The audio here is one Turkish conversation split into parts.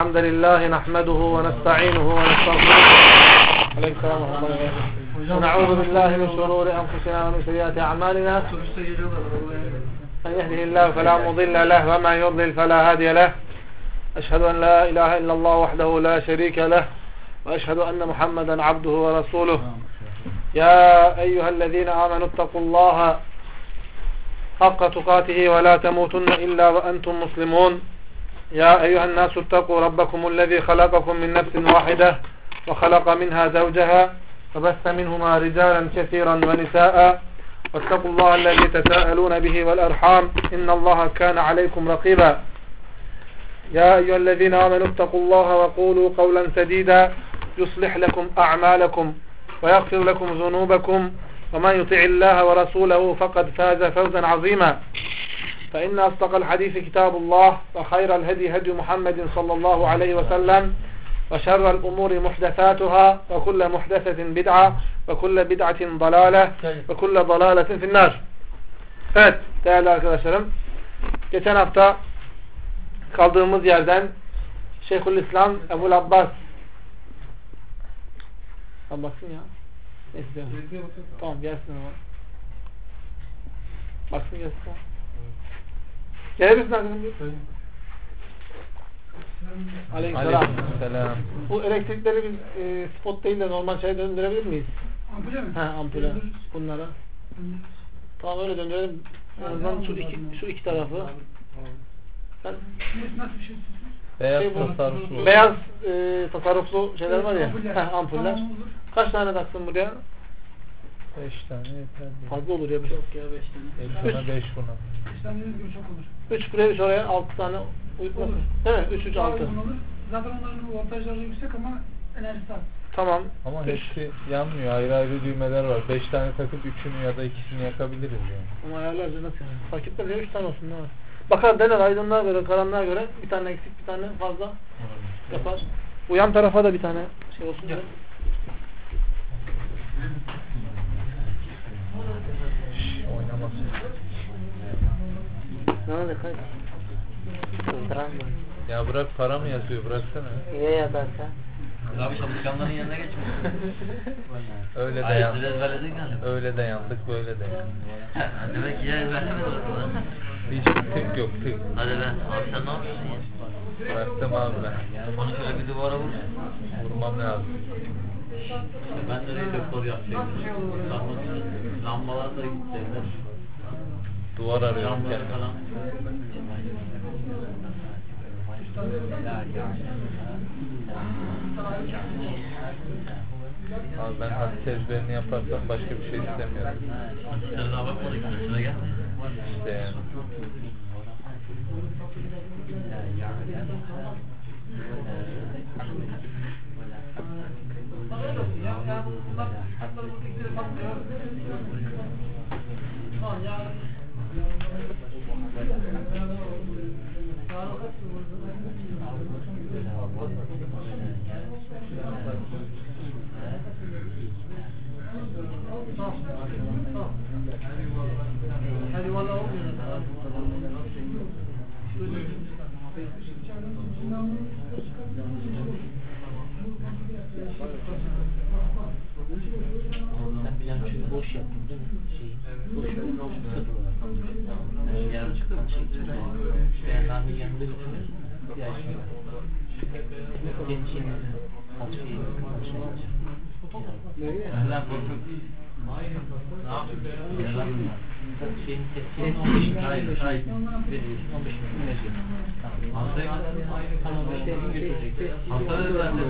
الحمد لله نحمده ونستعينه ونستغفره ونعوذ بالله من شرور أنفسنا ومن سيئات أعمالنا من يهده الله فلا مضل له ومن يضلل فلا هادي له أشهد أن لا إله إلا الله وحده لا شريك له وأشهد أن محمدا عبده ورسوله يا أيها الذين آمنوا اتقوا الله حق تقاته ولا تموتن إلا وأنتم مسلمون يا أيها الناس اتقوا ربكم الذي خلقكم من نفس واحدة وخلق منها زوجها وبث منهما رجالا كثيرا ونساء واتقوا الله الذي تساءلون به والأرحام إن الله كان عليكم رقيبا يا أيها الذين آمنوا اتقوا الله وقولوا قولا سديدا يصلح لكم أعمالكم ويغفر لكم ذنوبكم ومن يطع الله ورسوله فقد فاز فوزا عظيما فإن أصدق الحديث كتاب الله وخير الهدي هدي محمد صلى الله عليه وسلم وشر الأمور محدثاتها وكل محدثة بدعة وكل بدعة ضلالة وكل ضلالة في النار. Evet değerli arkadaşlarım, geçen hafta kaldığımız yerden Şeyhülislam Ebu'l Abbas baksın ya. Neyse. Tamam gelsin ama. Baksın gelsin. Gelebilirsin arkadaşlar. Aleykümselam. Bu elektrikleri biz spot değil de normal şeye döndürebilir miyiz? Ampule mi? He, ampule. Bunlara. Tamam öyle döndürelim. En azından şu iki tarafı. Ben, nasıl bir şey? Beyaz tasarruflu. Beyaz tasarruflu şeyler var ya. Ampuller. Ampuller. Tamam, kaç tane taksın buraya? 5 tane yeter. Fazla olur ya. Çok ya 5 tane. 5 buna 5 buna. 5 tane dediğiniz gibi çok olur. 3 buraya 3 oraya 6 tane uyutmasın. Olur. Değil mi? 3 3 Daha 6. uygun olur. Zaten onların voltajları yüksek ama enerjisi az. Tamam. Ama hepsi yanmıyor. Ayrı ayrı düğmeler var. 5 tane takıp 3'ünü ya da 2'sini yakabiliriz yani. Ama ayarlarca nasıl yani? Fark etmez ya 3 tane olsun ne var? Bakar dener aydınlığa göre, karanlığa göre bir tane eksik bir tane fazla yapar. Bu yan tarafa da bir tane şey olsun ya. Oynamasın. Ne oldu kaç? Kıldıran mı? Ya bırak, para mı yazıyor, bıraksana. Niye yazarsa? Abi çalışkanların yanına geçme. Öyle de yandık. Ezberledin Öyle de yandık, böyle de yandık. Demek ki ya ezberlemedin o zaman. Hiç tık yok, tık. Hadi lan. Abi sen ne yapıyorsun ya? Bıraktım abi ben. Onu şöyle bir duvara vur. Vurmam lazım. Ben de reflektör yapacaktım. Lambalar da gitti. Duvar arıyorum Lambalar kendime. falan. Abi ben hadis ezberini yaparsam başka bir şey istemiyorum. Sen daha bakmadık. Şuna gel. İşte yani. Hadi valla olmuyor. Sen bir yanlışlıkla boş yaptın değil mi? Boş yaptın. Sıfır olarak. Yarın çıktı mı? Beğenlendiği yanında götürüyorsun. Gençliğinizi. Nereye? Lan korkup. Ne yapıyorsun? Şeyin tepkinin 15'ini hayır. 15'ini veriyorsun. Haftaya tamam işte götürecek. Haftaya da ben de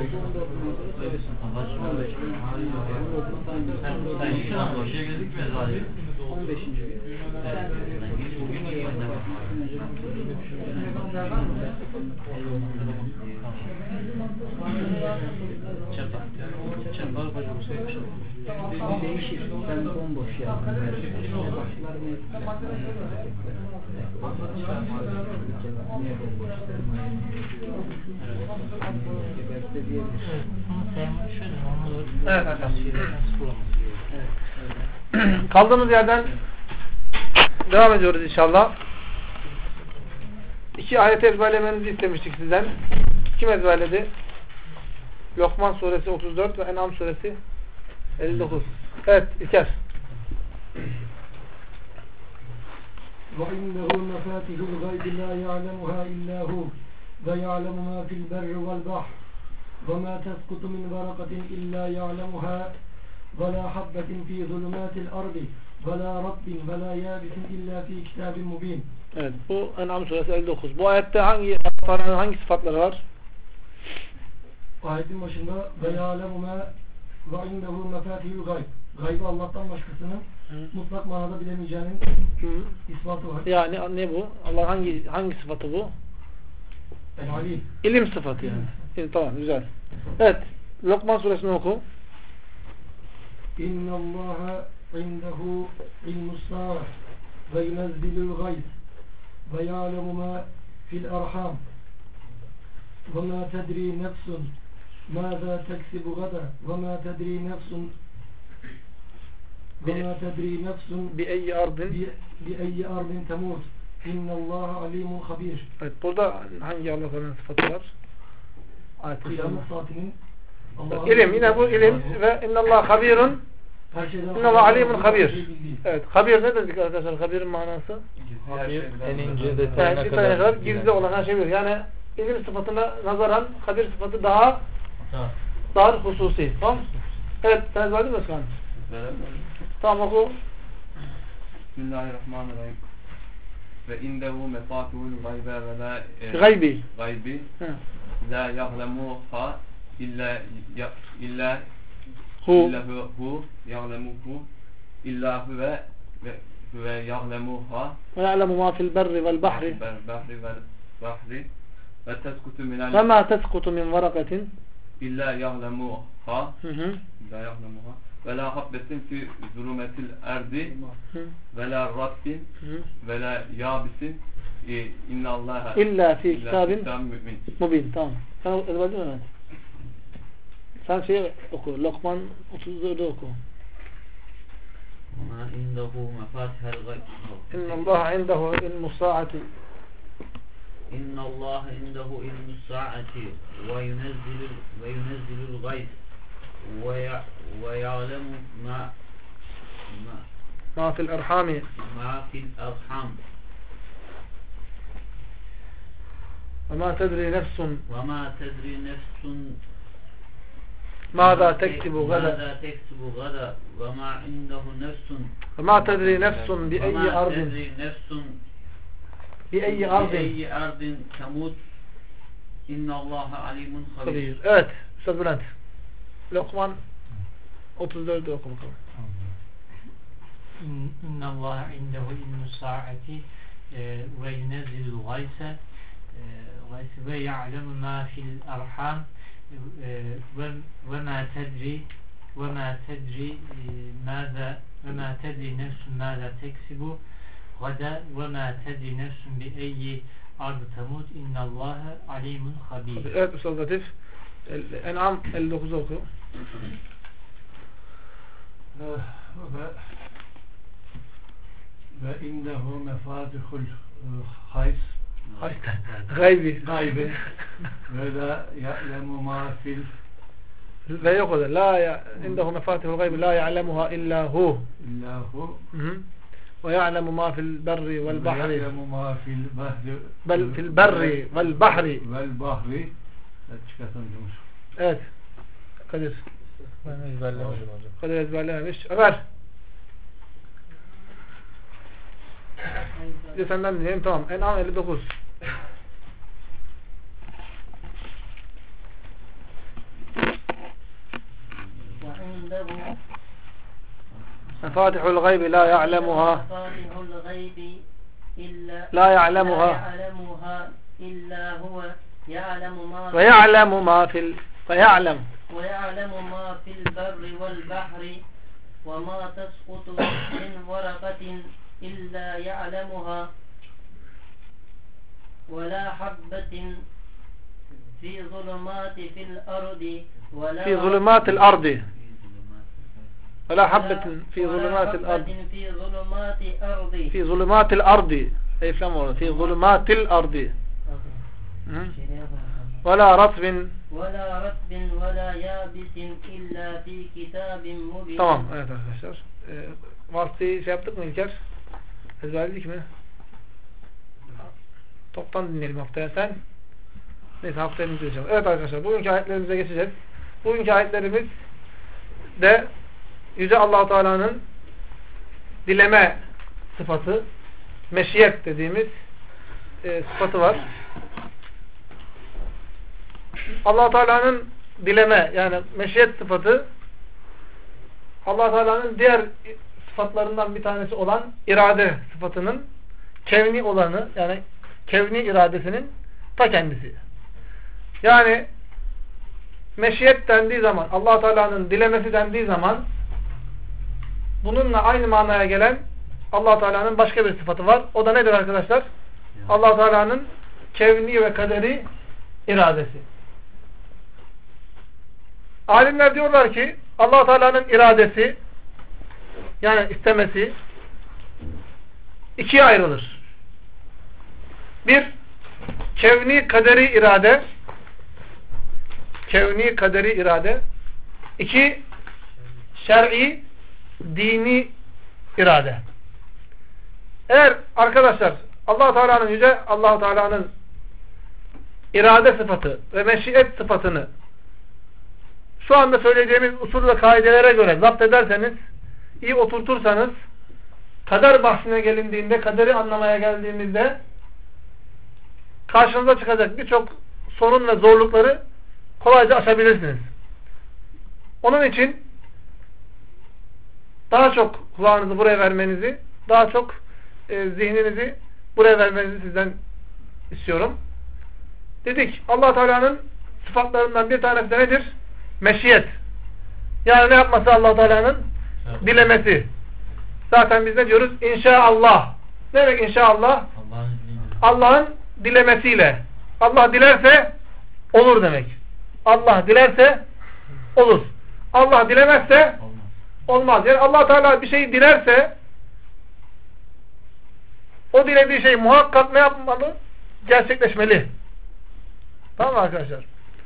sen şu an boşa gözükmüyor zaten. 15. Evet. Bugün iyi yönde bak. Çapar bacımı söylemişim. Değişir. Ben bomboş yaptım. Evet arkadaşlar. Kaldığımız yerden devam ediyoruz inşallah. İki ayet ezberlemenizi istemiştik sizden. Kim ezberledi? Lokman suresi 34 ve En'am suresi 59. Evet, İlker. وَإِنَّهُ مَفَاتِحُ الْغَيْبِ لَا يَعْلَمُهَا إِلَّا هُوَ وَيَعْلَمُ مَا فِي الْبَرِّ وَالْبَحْرِ وَمَا تَسْقُطُ مِنْ وَرَقَةٍ إِلَّا يَعْلَمُهَا وَلَا حَبَّةٍ فِي ظُلُمَاتِ الْأَرْضِ وَلَا رَطْبٍ وَلَا يَابِسٍ إِلَّا فِي كِتَابٍ مُبِينٍ. Evet, bu En'am suresi 59. Bu ayette hangi sıfatları var? Ayetin başında وَيَعْلَمُ مَا وَإِنَّهُ مَفَاتِحُ الْغَيْبِ, gaybı Allah'tan başkasının mutlak manada bilemeyeceğinin ispatı var. Yani ne bu? Allah hangi sıfatı bu? El-Alim. İlim sıfatı yani. Tamam, güzel. Evet, Lokman suresini oku. İnna Allaha indehu ilmus-sa'a ve yunezzilul gayz ve ya'lemu ma fil arham ve ma tedri nefsun mâzâ teksibu gada ve ma tedri nefsun Bi-eyyi ardin temut. İnnallâhe alimun habir. Evet, burada hangi Allah'ın sıfatı var? Kıyamet saatinin İlim, yine bu ilim ve innallâhe habirun. İnnallâhe alimun habir. Evet, habir ne dedik arkadaşlar? Habir'in manası? Habir, en ince detayına kadar gizli olan her şey bilir. Yani ilim sıfatına nazaran habir sıfatı daha dar hususi. Tamam? Evet, sen ezberdin mi Özkan? Tamam, oku. Bismillahirrahmanirrahim. Ve indehu mefatihul gaybe ve la gaybi la ya'lemuha illa hu ya'lemuhu illa huve ya'lemuha ve ya'lemu ma fil berri vel bahri ve teskutu minel ve ma teskutu min varakatin illa ya'lemuha ve la habbetin fi zulümetil erdi ve la rabbin ve la yabisin innallaha illa fi kitabin mubin. Tamam. Sen ezberdin mi? Sen şeyi oku. Lokman 34'ü oku. İnnallâhe indehu ilmus-sa'ati İnnallâhe indehu ilmus-sa'ati ve yunezzilul gayz ve ya'lemu ma fil erhami ve ma tedri nefsun mâzâ teksibu gada ve ma indehu nefsun ve ma tedri nefsun bi-eyyi ardin temut. İnnallâhe alimun habir. Evet, Üstad Bülent. Lokman 34'ü oku bakalım. İnnallâhe indehu ilmus-sa'ati ve yunezzilul gayse ve ya'lemu ma fil arham ve ma tedri nefsun mâzâ teksibu gada ve ma tedri nefsun bi eyyi ardı temut. İnnallâhe alimun habir. Evet Üstad Latif. En'am 59'u oku. Ve indehu mefatihul hayz Gaybi ve la ya'lemu ma fil ve yok o da la indehu mefatihul gaybi la ya'lemuha illa hu ve ya'lemu ma fil berri vel bahri fil berri vel bahri evet Kadir Ben ezberlemedim hocam. Kadir ezberlememiş. Ömer bir de senden dinleyelim. Tamam. En'am 59. مفاتح الغيب لا يعلمها إلا هو ويعلم ما في البر والبحر وما تسقط من ورقة إلا يعلمها ولا حبة في ظلمات الأرض ولا في ظلمات الأرض أي فهم في ظلمات الأرض وَلَا رَطْبٍ وَلَا رَطْبٍ وَلَا يَابِسٍ إِلَّا فِي كِتَابٍ مُبِينٍ. Tamam, evet arkadaşlar. Vasıtayı şey yaptık mı İlker? Ezberledik mi? Toptan dinleyelim haftaya sen. Neyse haftaya dinleyeceğim. Evet arkadaşlar, bugünkü ayetlerimize geçeceğiz. Bugünkü ayetlerimiz de Yüce Allah-u Teala'nın dileme sıfatı, meşiyet dediğimiz sıfatı var. Allah-u Teala'nın dileme, yani meşiyet sıfatı, Allah-u Teala'nın diğer sıfatlarından bir tanesi olan irade sıfatının kevni olanı, yani kevni iradesinin ta kendisi. Yani meşiyet dendiği zaman, Allah-u Teala'nın dilemesi dendiği zaman bununla aynı manaya gelen Allah-u Teala'nın başka bir sıfatı var. O da nedir arkadaşlar? Allah-u Teala'nın kevni ve kaderi iradesi. Alimler diyorlar ki Allah-u Teala'nın iradesi, yani istemesi ikiye ayrılır. Bir, kevni kaderi irade. Kevni kaderi irade. İki, şer'i dini irade. Eğer arkadaşlar Allah-u Teala'nın yüce Allah-u Teala'nın irade sıfatı ve meşiyet sıfatını şu anda söyleyeceğimiz usul ve kaidelere göre zapt ederseniz, iyi oturtursanız, kader bahsine gelindiğinde, kaderi anlamaya geldiğimizde karşınıza çıkacak birçok sorun ve zorlukları kolayca aşabilirsiniz. Onun için daha çok kulağınızı buraya vermenizi, daha çok zihninizi buraya vermenizi sizden istiyorum. Dedik, Allah Teala'nın sıfatlarından bir tanesi de nedir? Meşiyet. Yani ne yapması Allah Teala'nın? Dilemesi. Zaten biz ne diyoruz? İnşaallah. Ne demek inşallah? Allah'ın dilemesiyle. Allah dilerse olur demek. Allah dilerse olur. Allah dilemezse olmaz. Yani Allah Teala bir şeyi dilerse o dilediği şey muhakkak ne yapmalı? Gerçekleşmeli. Tamam mı arkadaşlar?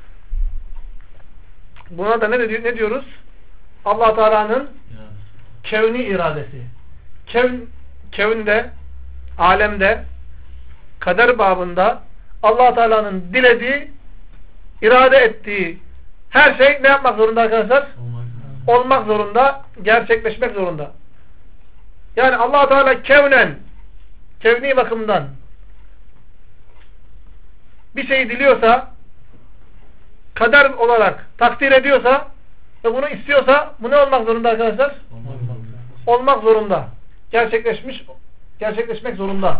Buna da ne diyoruz? Allah Teala'nın kevni iradesi. Kevnde, alemde, kader babında Allah Teala'nın dilediği, irade ettiği her şey ne yapmak zorunda arkadaşlar? Olmak zorunda, gerçekleşmek zorunda. Yani Allah Teala kevni bakımdan bir şeyi diliyorsa, kader olarak takdir ediyorsa ve bunu istiyorsa bu ne olmak zorunda arkadaşlar? Olmak zorunda. Gerçekleşmek zorunda.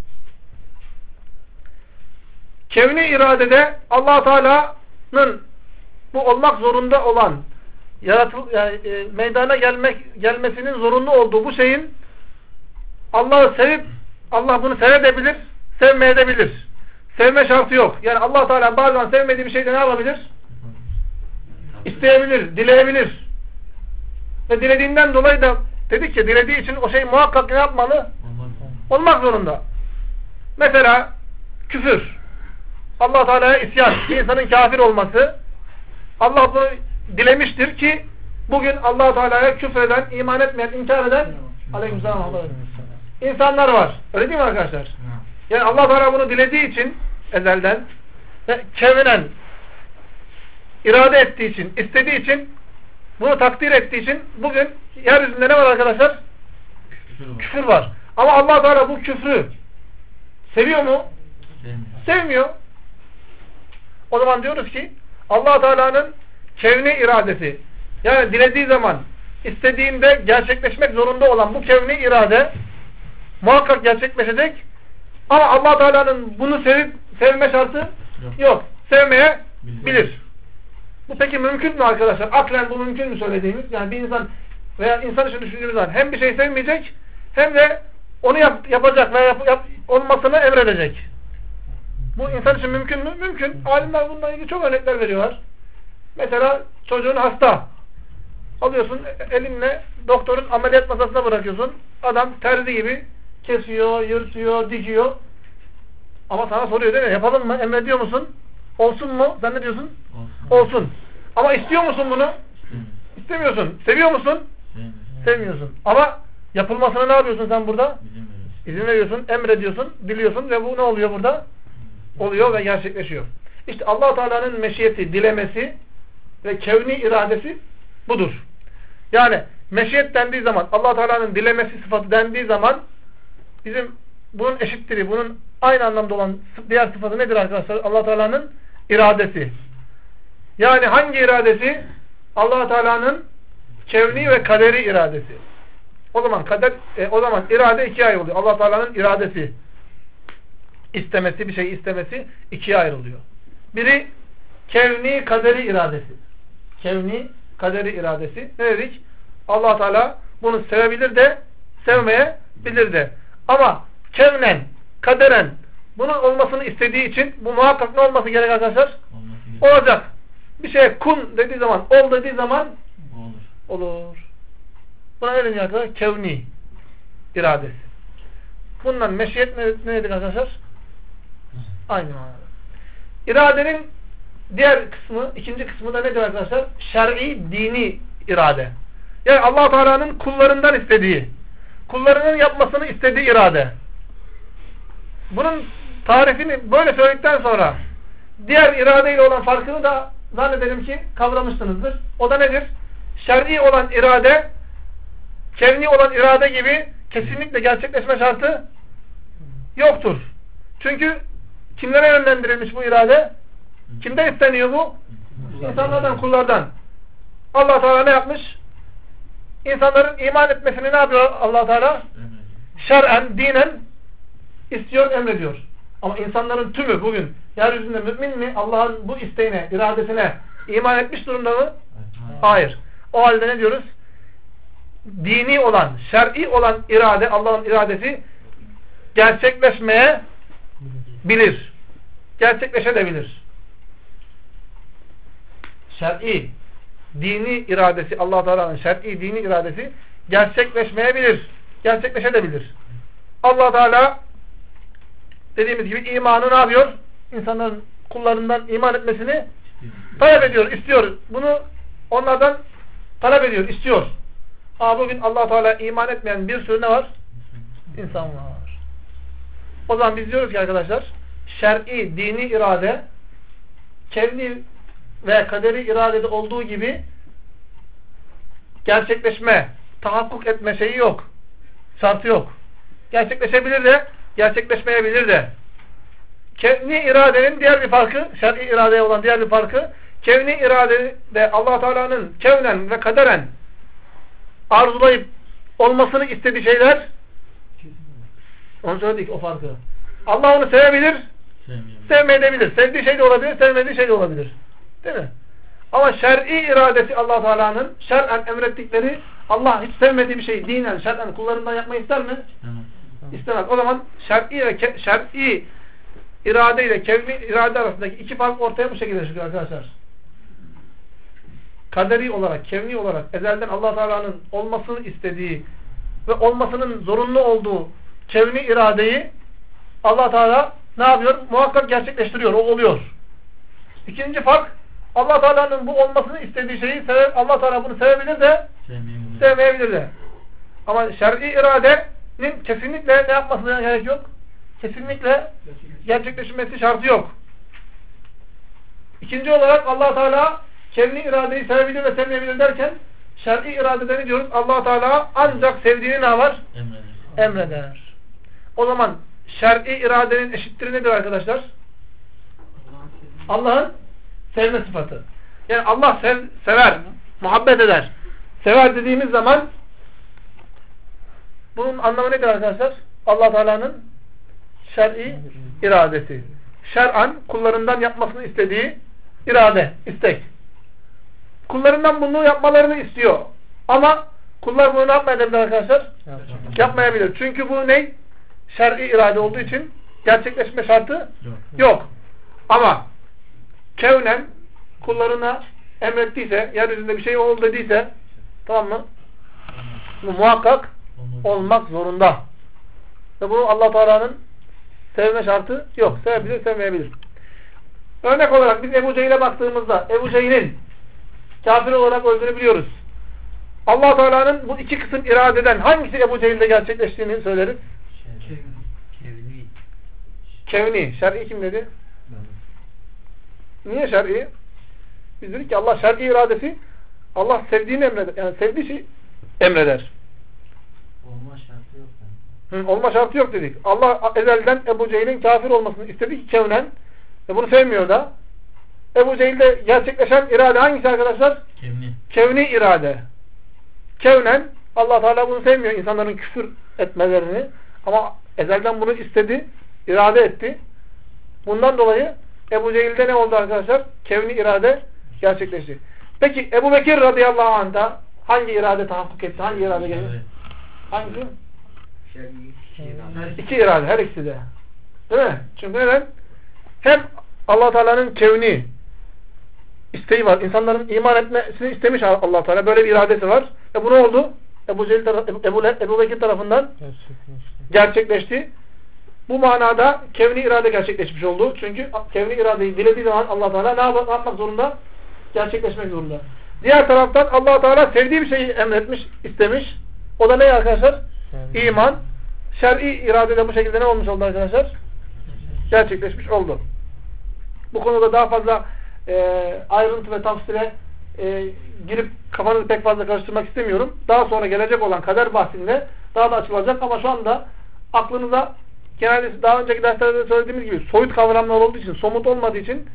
Kevni iradede Allah Teala'nın bu olmak zorunda olan meydana gelmesinin zorunlu olduğu bu şeyin Allah'ı sevip Allah bunu sevebilir, sevmeyebilir. Sevme şartı yok. Yani Allah Teala bazen sevmediği bir şeyde ne yapabilir? İsteyebilir, dileyebilir. Ve dilediğinden dolayı da dedik ki dilediği için o şey muhakkak ne yapmalı? Olmak zorunda. Mesela küfür. Allah Teala'ya isyan, insanın kafir olması. Allah bunu dilemiştir ki bugün Allah Teala'ya küfreden, iman etmeyen, inkar eden aleykümselam insanlar var. Öyle değil mi arkadaşlar? Yani Allah Teala bunu dilediği için ezelden ve kevnen irade ettiği için, istediği için, bunu takdir ettiği için bugün yeryüzünde ne var arkadaşlar? Küfür var. Ama Allah Teala bu küfrü seviyor mu? Sevmiyor. O zaman diyoruz ki Allah Teala'nın kevni iradesi, yani dilediği zaman istediğinde gerçekleşmek zorunda olan bu kevni irade muhakkak gerçekleşecek. Ama Allah Teala'nın bunu sevme şartı yok. Sevmeyebilir. Bu peki mümkün mü arkadaşlar? Aklen bu mümkün mü söylediğimiz? Yani bir insan veya insan için düşündüğümüz zaman hem bir şey sevmeyecek hem de onu yapacak veya olmasını emredecek. Bu insan için mümkün mü? Mümkün. Alimler bununla ilgili çok örnekler veriyorlar. Mesela çocuğun hasta. Alıyorsun elinle doktorun ameliyat masasına bırakıyorsun. Adam terzi gibi kesiyor, yırtıyor, dikiyor. Ama sana soruyor değil mi? Yapalım mı? Emrediyor musun? Olsun mu? Sen ne diyorsun? Olsun. Ama istiyor musun bunu? İstemiyorsun. Seviyor musun? Sevmiyorsun. Ama yapılmasına ne yapıyorsun sen burada? İzin veriyorsun, emrediyorsun, biliyorsun ve bu ne oluyor burada? Oluyor ve gerçekleşiyor. İşte Allah Teala'nın meşiyeti, dilemesi ve kevni iradesi budur. Yani meşiyet dendiği zaman, Allah Teala'nın dilemesi sıfatı dendiği zaman bizim bunun eşittiri, bunun aynı anlamda olan diğer sıfatı nedir arkadaşlar? Allah Teala'nın iradesi. Yani hangi iradesi? Allah Teala'nın kevni ve kaderi iradesi. O zaman irade ikiye ayrılıyor. Allah Teala'nın iradesi, istemesi, bir şeyi istemesi ikiye ayrılıyor. Biri kevni kaderi iradesi. Kevni kaderi iradesi. Ne dedik? Allah Teala bunu sevebilir de sevmeyebilir de. Ama kevnen, kaderen bunun olmasını istediği için bu muhakkak ne olması gerek arkadaşlar? Olacak. Bir şeye kun dediği zaman, ol dediği zaman olur. Buna ne deniyor arkadaşlar? Kevni iradesi. Bundan meşiyet ne dedik arkadaşlar? Aynı manada. İradenin diğer kısmı, ikinci kısmı da nedir arkadaşlar? Şer'i, dini irade. Yani Allah Teala'nın kullarından istediği, kullarının yapmasını istediği irade. Bunun tarifini böyle söyledikten sonra diğer iradeyle olan farkını da zannederim ki kavramışsınızdır. O da nedir? Şer'i olan irade, kevni olan irade gibi kesinlikle gerçekleşme şartı yoktur. Çünkü kimlere yönlendirilmiş bu irade? Kimden isteniyor bu? İnsanlardan, kullardan. Allah Teala ne yapmış? İnsanların iman etmesini ne yapıyor Allah Teala? Şer'en, dinen istiyor, emrediyor. Ama insanların tümü bugün yeryüzünde mümin mi? Allah'ın bu isteğine, iradesine iman etmiş durumda mı? Hayır. O halde ne diyoruz? Dini olan, şer'i olan irade, Allah'ın iradesi gerçekleşmeye bilir. Gerçekleşebilir. Şer'i, dini iradesi, Allah Teala'nın şer'i, dini iradesi gerçekleşmeyebilir. Gerçekleşebilir. Allah Teala dediğimiz gibi imanı ne yapıyor? İnsanların kullarından iman etmesini talep ediyor, istiyor. Bunu onlardan talep ediyor, istiyor. Ama bugün Allah Teala iman etmeyen bir sürü ne var? İnsan var. O zaman biz diyoruz ki arkadaşlar, şer'i, dini irade kevni ve kaderi iradede olduğu gibi gerçekleşme, tahakkuk etme şeyi yok. Şartı yok. Gerçekleşebilir de, gerçekleşmeyebilir de. Kevni iradenin diğer bir farkı, şer'i iradeye olan diğer bir farkı, kevni iradede Allah Teala'nın kevnen ve kaderen arzulayıp olmasını istediği şeyler, onu söyledik o farkı. Allah onu sevebilir, sevmeyebilir. Sevdiği şey de olabilir, sevmediği şey de olabilir. Değil mi? Ama şer'i iradesi Allah Teala'nın şer'en emrettikleri, Allah hiç sevmediği bir şeyi dinen, şer'en kullarından yapmayı ister mi? İstemez. O zaman şer'i irade ile kevni irade arasındaki iki fark ortaya bu şekilde çıkıyor arkadaşlar. Kaderi olarak, kevni olarak ezelden Allah Teala'nın olmasını istediği ve olmasının zorunlu olduğu kevni iradeyi Allah Teala ne yapıyor? Muhakkak gerçekleştiriyor. O oluyor. İkinci fark, Allah Teala'nın bu olmasını istediği şeyi Allah Teala bunu sevebilir de sevmeyebilir de. Ama şer'i iradenin kesinlikle ne yapmasına gerek yok? Kesinlikle gerçekleşmesi şartı yok. İkinci olarak Allah Teala kevni iradeyi sevebilir ve sevmeyebilir derken şer'i iradede ne diyoruz? Allah Teala ancak sevdiğini ne var? Emreder. O zaman şer'i iradenin eşittiri nedir arkadaşlar? Allah'ın sevme sıfatı. Yani Allah sever, muhabbet eder. Sever dediğimiz zaman bunun anlamı nedir arkadaşlar? Allah Teala'nın şer'i iradesi. Şer'an kullarından yapmasını istediği irade, istek. Kullarından bunu yapmalarını istiyor. Ama kullar bunu ne yapmayabilir arkadaşlar? Yapmayabilir. Çünkü bu ne? Şer'i irade olduğu için gerçekleşme şartı yok. Ama kevnen kullarına emrettiyse, yeryüzünde bir şey ol dediyse, tamam mı? Bu muhakkak olmak zorunda. Ve bu Allah Teala'nın sevme şartı yok. Sevebilir, sevmeyebilir. Örnek olarak biz Ebu Cehil'e baktığımızda Ebu Cehil'in kafir olarak öldüğünü biliyoruz. Allah Teala'nın bu iki kısım iradeden hangisi Ebu Cehil'de gerçekleştiğini söyleriz. Kevni. Şer'i kim dedi? Niye şer'i? Biz dedik ki Allah şer'i iradesi Allah sevdiğini emreder. Yani sevdiği şey emreder. Olma şartı yok. Olma şartı yok dedik. Allah ezelden Ebu Cehil'in kafir olmasını istedi ki kevnen. Ve bunu sevmiyor da. Ebu Cehil'de gerçekleşen irade hangisi arkadaşlar? Kevni irade. Kevnen Allah Teala bunu sevmiyor. İnsanların küfür etmelerini. Ama ezelden bunu istedi. İrade etti. Bundan dolayı Ebu Cehil'de ne oldu arkadaşlar? Kevni irade gerçekleşti. Peki Ebu Bekir radıyallahu anh'da hangi irade tahakkuk etti? Hangi irade geldi? Hangisi? İki irade. Her ikisi de. Değil mi? Çünkü neden? Hem Allah Teala'nın kevni isteği var. İnsanların iman etmesini istemiş Allah Teala. Böyle bir iradesi var. Ve bu ne oldu? Ebu Bekir tarafından gerçekleşti. Bu manada kevni irade gerçekleşmiş oldu. Çünkü kevni iradeyi dilediği zaman Allah Teala ne yapmak zorunda? Gerçekleşmek zorunda. Diğer taraftan Allah Teala sevdiği bir şeyi emretmiş, istemiş. O da ne arkadaşlar? İman. Şer'i irade de bu şekilde ne olmuş oldu arkadaşlar? Gerçekleşmiş oldu. Bu konuda daha fazla ayrıntı ve tafsire girip kafanızı pek fazla karıştırmak istemiyorum. Daha sonra gelecek olan kader bahsinde daha da açılacak ama şu anda aklınıza genelde daha önceki derslerde söylediğimiz gibi soyut kavramlar olduğu için, somut olmadığı için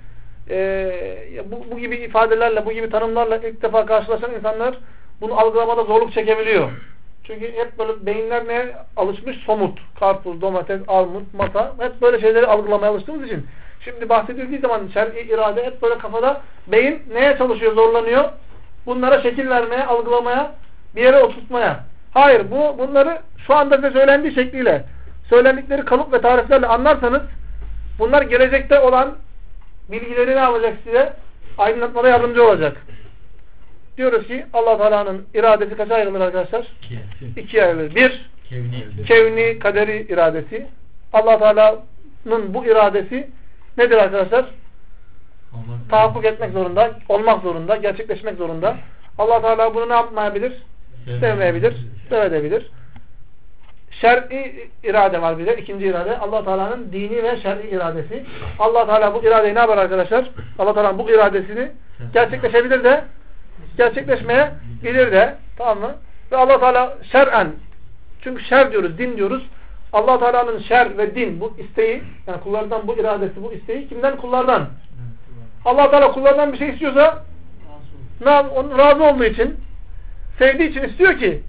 bu gibi ifadelerle, bu gibi tanımlarla ilk defa karşılaşan insanlar bunu algılamada zorluk çekebiliyor. Çünkü hep böyle beyinler neye alışmış? Somut. Karpuz, domates, armut, masa. Hep böyle şeyleri algılamaya alıştığımız için. Şimdi bahsedildiği zaman şer'i irade hep böyle kafada beyin neye çalışıyor, zorlanıyor? Bunlara şekil vermeye, algılamaya, bir yere oturtmaya. Hayır, bunları şu anda size söylendiği şekliyle, söylendikleri kalıp ve tariflerle anlarsanız bunlar gelecekte olan bilgileri ne yapacak size? Aydınlatmada yardımcı olacak. Diyoruz ki Allah Teala'nın iradesi kaça ayrılır arkadaşlar? İkiye ayrılır. Bir, kevni kaderi iradesi. Allah Teala'nın bu iradesi nedir arkadaşlar? Tahakkuk etmek zorunda, olmak zorunda, gerçekleşmek zorunda. Allah Teala bunu ne yapmayabilir? Sevmeyebilir, sevebilir. Şer'i irade var bir de. İkinci irade. Allah Teala'nın dini ve şer'i iradesi. Allah Teala bu iradeyi ne yapar arkadaşlar? Allah Teala'nın bu iradesini gerçekleşebilir de gerçekleşmeyebilir de. Tamam mı? Ve Allah Teala şer'en, çünkü şer diyoruz, din diyoruz. Allah Teala'nın şer ve din bu isteği, yani kullardan bu iradesi, bu isteği kimden? Kullardan. Allah Teala kullardan bir şey istiyorsa razı olduğu için, sevdiği için istiyor ki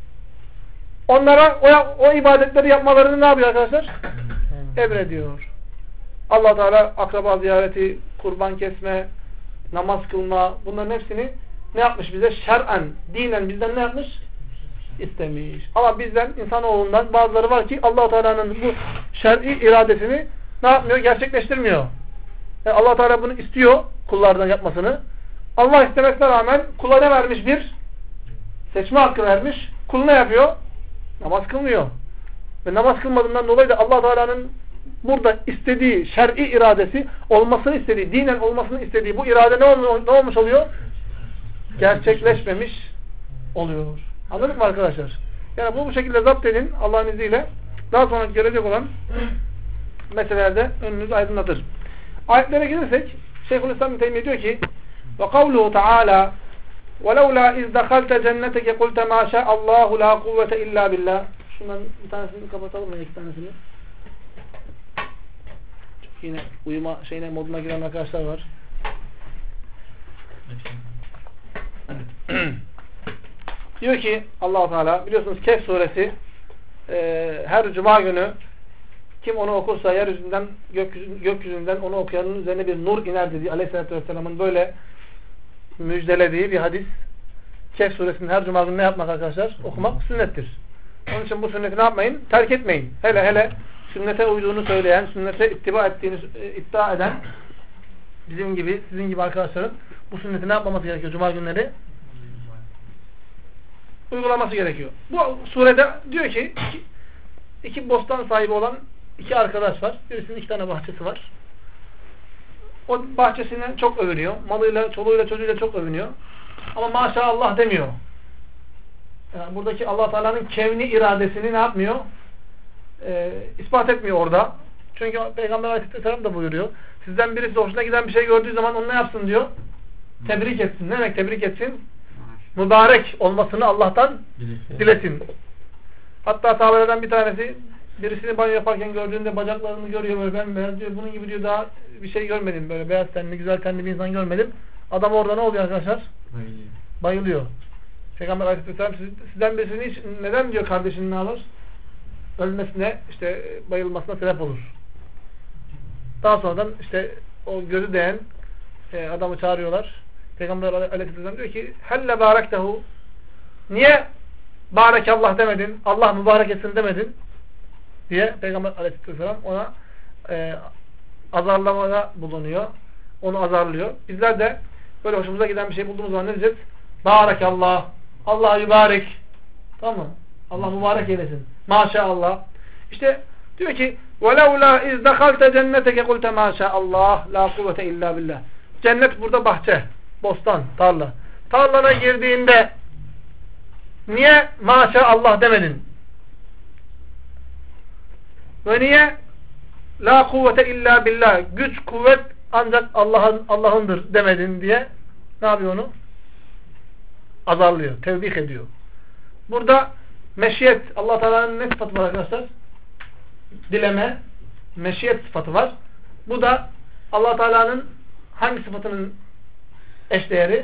onlara o ibadetleri yapmalarını ne yapıyor arkadaşlar? Emrediyor. Allah Teala akraba ziyareti, kurban kesme, namaz kılma, bunların hepsini ne yapmış bize? Şer'en, dinen bizden ne yapmış? İstemiş. Ama bizden, insanoğlundan bazıları var ki Allah Teala'nın bu şer'i iradesini ne yapmıyor? Gerçekleştirmiyor. Yani Allah Teala bunu istiyor kullardan yapmasını. Allah istemesine rağmen kula ne vermiş? Bir seçme hakkı vermiş. Kul ne yapıyor? Namaz kılmıyor. Ve namaz kılmadığından dolayı da Allah Teala'nın burada istediği şer'i iradesi, olmasını istediği, dinen olmasını istediği bu irade ne olmuş oluyor? Gerçekleşmemiş oluyor. Anladık mı arkadaşlar? Yani bu şekilde zapt edin Allah'ın izniyle. Daha sonra gelecek olan meselelerde önünüzü aydınlatır. Ayetlere gelirsek Şeyhülislam Teymiye diyor ki وَقَوْلُهُ تَعَالَى وَلَوْلَا اِذْ دَخَلْتَ جَنَّتَكَ قُلْتَ مَا شَاءَ اللّٰهُ لَا قُوَّةَ اِلَّا بِاللّٰهِ. Şundan bir tanesini kapatalım mı? İki tanesini. Çok yine uyuma moduna giren arkadaşlar var. Diyor ki Allah Teala, biliyorsunuz Kehf suresi her cuma günü kim onu okursa yeryüzünden, gökyüzünden onu okuyanın üzerine bir nur iner dediği Aleyhisselatü Vesselam'ın böyle müjdelediği bir hadis. Kehf suresinin her cuma günü ne yapmak arkadaşlar? Okumak sünnettir. Onun için bu sünneti ne yapmayın? Terk etmeyin. Hele sünnete uyduğunu söyleyen, sünnete ittiba ettiğini iddia eden bizim gibi, sizin gibi arkadaşların bu sünneti ne yapmaması gerekiyor? Cuma günleri uygulaması gerekiyor. Bu surede diyor ki iki bostan sahibi olan iki arkadaş var. Birisinin iki tane bahçesi var. O bahçesine çok övünüyor. Malıyla, çoluğuyla, çocuğuyla çok övünüyor. Ama maşallah demiyor. Yani buradaki Allah Teala'nın kevni iradesini ne yapmıyor? İspat etmiyor orada. Çünkü Peygamber Aleyhisselam da buyuruyor. Sizden birisi hoşuna giden bir şey gördüğü zaman onu ne yapsın diyor? Tebrik etsin. Ne demek tebrik etsin? Mübarek olmasını Allah'tan dilesin. Hatta sahabelerden bir tanesi birisini banyo yaparken gördüğünde bacaklarını görüyor böyle bembeyaz diyor. Bunun gibi diyor daha bir şey görmedim. Böyle beyaz tenli, güzel tenli bir insan görmedim. Adam orada ne oluyor arkadaşlar? Bayılıyor. Peygamber Aleyhisselam sizden birisini neden diyor kardeşinin ne alır? Ölmesine, işte bayılmasına sebep olur. Daha sonradan işte o gözü değen adamı çağırıyorlar. Peygamber Aleyhisselam diyor ki helle barektehu, niye barekallah demedin, Allah mübarek etsin demedin diye Peygamber Aleyhisselam ona azarlamada bulunuyor. Onu azarlıyor. Bizler de böyle hoşumuza giden bir şey bulduğumuz zaman ne diyeceğiz? Barekallah, Allah mübarek. Tamam mı? Allah mübarek eylesin. Maşallah. İşte diyor ki وَلَوْلَا اِذْ دَخَلْتَ جَنَّتَكَ قُلْتَ مَا شَاءَ اللّٰهِ لَا قُوَّةَ اِلَّا بِاللّٰهِ. Cennet burada bahçe, bostan, tarla. Tarlana girdiğinde niye maşallah demedin? Ve niye la kuvvete illa billah, güç kuvvet ancak Allah'ındır demedin diye ne yapıyor onu? Azarlıyor, tevbih ediyor. Burada meşiyet, Allah Teala'nın ne sıfatı var arkadaşlar? Dileme, meşiyet sıfatı var. Bu da Allah Teala'nın hangi sıfatının eşdeğeri?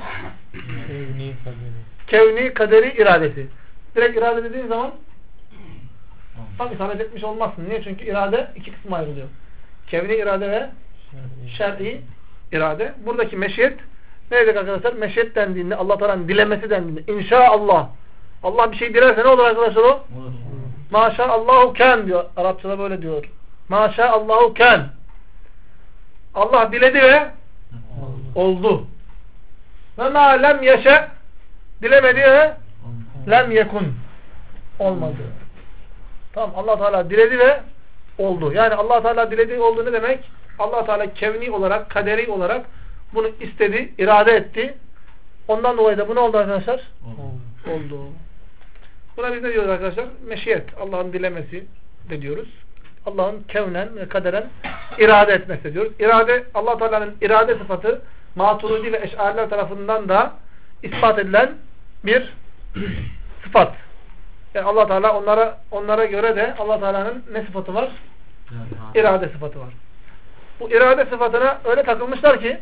Kevni, kaderi, iradesi. Direkt irade dediğin zaman tam isabet etmiş olmazsın. Niye? Çünkü irade iki kısma ayrılıyor. Kevni irade ve şer'i irade. Buradaki meşiyet ne dedik arkadaşlar? Meşiyet dendiğinde, Allah Teala'nın dilemesi dendiğinde, inşallah Allah bir şey dilerse ne olur arkadaşlar o? Maşallahu kan diyor. Arapçada böyle diyor. Maşallahu kan. Allah diledi ve oldu. Ve ma lem yeşe, dilemedi ve lem yekun, olmadı. Tamam, Allah Teala diledi ve oldu. Yani Allah Teala dilediği oldu ne demek? Allah Teala kevni olarak, kaderi olarak bunu istedi, irade etti. Ondan dolayı da bu ne oldu arkadaşlar? Oldu. Buna biz ne diyoruz arkadaşlar? Meşiyet, Allah'ın dilemesi de diyoruz. Allah'ın kevnen ve kaderen irade etmesi diyoruz. İrade, Allah Teala'nın irade sıfatı Maturidi ve Eş'ariler tarafından da ispat edilen bir sıfat. Yani Allah Teala onlara göre de Allah Teala'nın ne sıfatı var? İrade sıfatı var. Bu irade sıfatına öyle takılmışlar ki,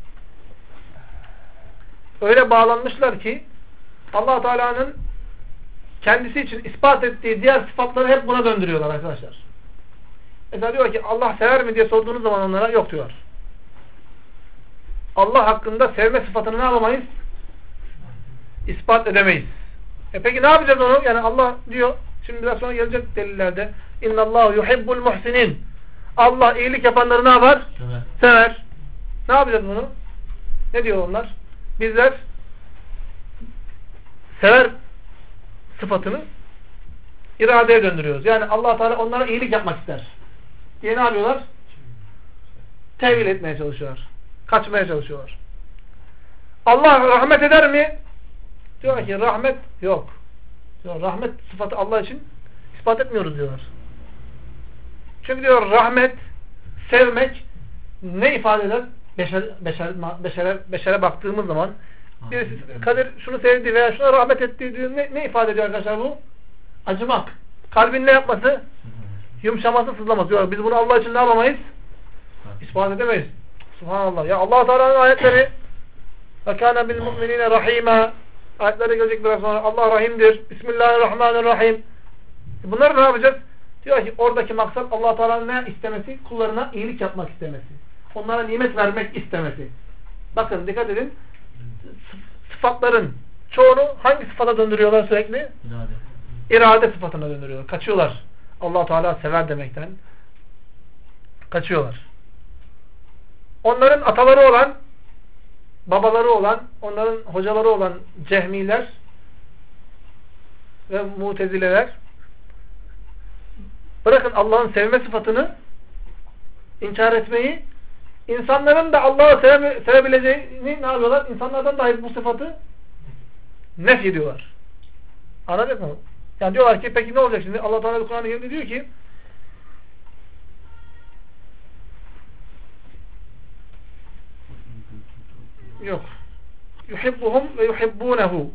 öyle bağlanmışlar ki Allah Teala'nın kendisi için ispat ettiği diğer sıfatları hep buna döndürüyorlar arkadaşlar. Mesela diyor ki Allah sever mi diye sorduğunuz zaman onlara yok diyorlar. Allah hakkında sevme sıfatını ne yapamayız? İspat edemeyiz. Peki ne yapacağız onu? Yani Allah diyor, şimdi biraz sonra gelecek delillerde, İnnallâhu yuhibbul muhsinin. Allah iyilik yapanları ne yapar? Sever. Ne yapacağız bunu? Ne diyor onlar? Bizler sever sıfatını iradeye döndürüyoruz. Yani Allah Teala onlara iyilik yapmak ister diye ne yapıyorlar? Tevil etmeye çalışıyorlar. Kaçmaya çalışıyorlar. Allah rahmet eder mi? Diyor ki rahmet yok. Diyor, rahmet sıfatı Allah için ispat etmiyoruz diyorlar. Çünkü diyor rahmet, sevmek ne ifade eder? Beşere baktığımız zaman birisi Kadir şunu sevdi veya şuna rahmet etti diyor. Ne ifade ediyor arkadaşlar bu? Acımak. Kalbin ne yapması? Yumuşaması, sızlaması. Diyor. Biz bunu Allah için ne yapamayız? İspat edemeyiz. Subhanallah. Ya Allah Teala'nın ayetleri وَكَانَ بِالْمُؤْمِنِينَ رَحِيمًا ayetleri gelecek biraz sonra. Allah rahimdir. Bismillahirrahmanirrahim. Bunları ne yapacağız? Diyor ki oradaki maksat Allah Teala'nın ne istemesi? Kullarına iyilik yapmak istemesi. Onlara nimet vermek istemesi. Bakın dikkat edin. Sıfatların çoğunu hangi sıfata döndürüyorlar sürekli? İrade sıfatına döndürüyorlar. Kaçıyorlar. Allah Teala sever demekten. Kaçıyorlar. Onların ataları olan, babaları olan, onların hocaları olan Cehmiler ve Mutezileler bırakın Allah'ın sevme sıfatını inkar etmeyi, İnsanların da Allah'ı sevebileceğini ne yapıyorlar? İnsanlardan dahi bu sıfatı nef ediyorlar. Anladın mı? Yani diyorlar ki peki ne olacak şimdi? Allah Teala Kur'an-ı Kerim'de diyor ki yok. Yuhibbuhum ve yuhibbunehu.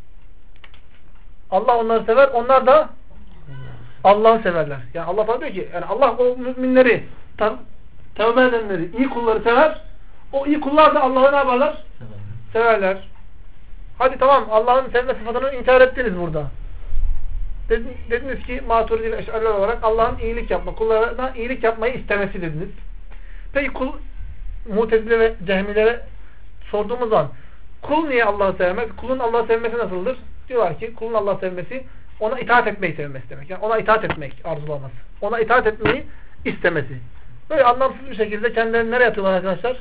Allah onları sever, onlar da Allah'ı severler. Yani Allah Teala diyor ki yani Allah o müminleri, tevbe edenleri, iyi kulları sever. O iyi kullar da Allah'ı ne yaparlar? Severler. Hadi tamam, Allah'ın sevme sıfatını inkar ettiniz burada. Dediniz ki Maturidi ve Eş'ariler olarak Allah'ın iyilik yapma, kullarına iyilik yapmayı istemesi dediniz. Peki Mu'tezile ve Cehmilere sorduğumuz zaman kul niye Allah'ı sevmez? Kulun Allah'ı sevmesi nasıldır? Diyorlar ki kulun Allah'ı sevmesi ona itaat etmeyi sevmesi demek. Yani ona itaat etmek arzulaması. Ona itaat etmeyi istemesi. Böyle anlamsız bir şekilde kendilerini nereye atıyorlar arkadaşlar?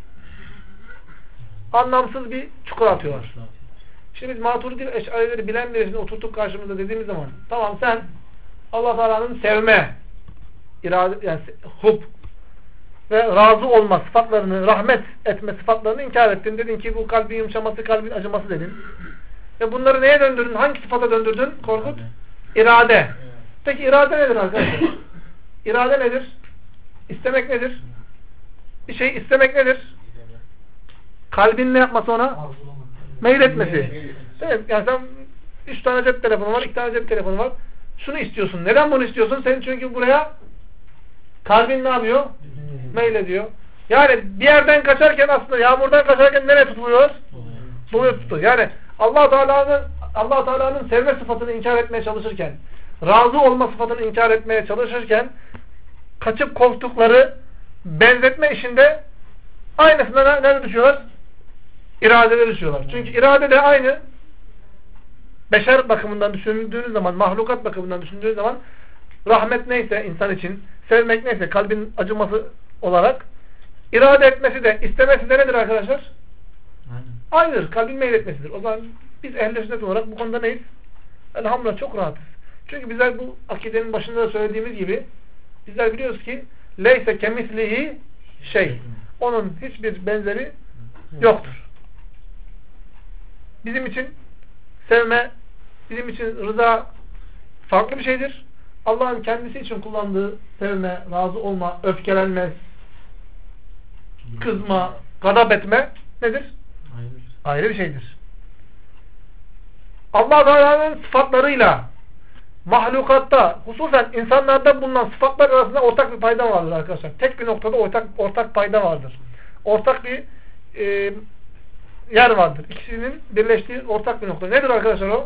Anlamsız bir çukur atıyorlar. Şimdi biz Maturidi ve Eş'arileri bilen birisini oturttuk karşımızda dediğimiz zaman tamam sen Allah Teala'nın sevme, irade, yani hub ve razı olma sıfatlarını, rahmet etme sıfatlarını inkar ettin. Dedin ki bu kalbin yumuşaması, kalbin acıması dedin. Ve bunları neye döndürdün? Hangi sıfata döndürdün Korkut? İrade. Peki irade nedir arkadaşlar? İrade nedir? İstemek nedir? Bir şey istemek nedir? Kalbin ne yapması ona? Meyletmesi. Evet, yani sen 3 tane cep telefonu var, 2 tane cep telefonu var. Şunu istiyorsun. Neden bunu istiyorsun? Sen çünkü buraya kalbin ne yapıyor? Meylediyor. Yani bir yerden kaçarken aslında yağmurdan kaçarken nereye tutuluyor? Doğuya tutuyor. Yani Allah Teala'nın sevme sıfatını inkar etmeye çalışırken, razı olma sıfatını inkar etmeye çalışırken kaçıp korktukları benzetme işinde aynısında nerede düşüyorlar? İradede düşüyorlar. Çünkü irade de aynı beşer bakımından düşündüğünüz zaman, mahlukat bakımından düşündüğünüz zaman rahmet neyse insan için, sevmek neyse kalbin acıması olarak irade etmesi de, istemesi de nedir arkadaşlar? Aynıdır. Kalbin meyletmesidir. O zaman biz ehl-i sünnet olarak bu konuda neyiz? Elhamdülillah çok rahatız. Çünkü bizler bu akidenin başında da söylediğimiz gibi bizler biliyoruz ki leyse kemislihi şey. Onun hiçbir benzeri yoktur. Bizim için sevme, bizim için rıza farklı bir şeydir. Allah'ın kendisi için kullandığı sevme, razı olma, öfkelenme, kızma, gadap etme nedir? Ayrı bir şeydir. Allah Teala'nın sıfatlarıyla mahlukatta, hususen insanlarda bulunan sıfatlar arasında ortak bir payda vardır arkadaşlar. Tek bir noktada ortak payda vardır. Ortak bir yer vardır. İkisinin birleştiği ortak bir nokta. Nedir arkadaşlar o?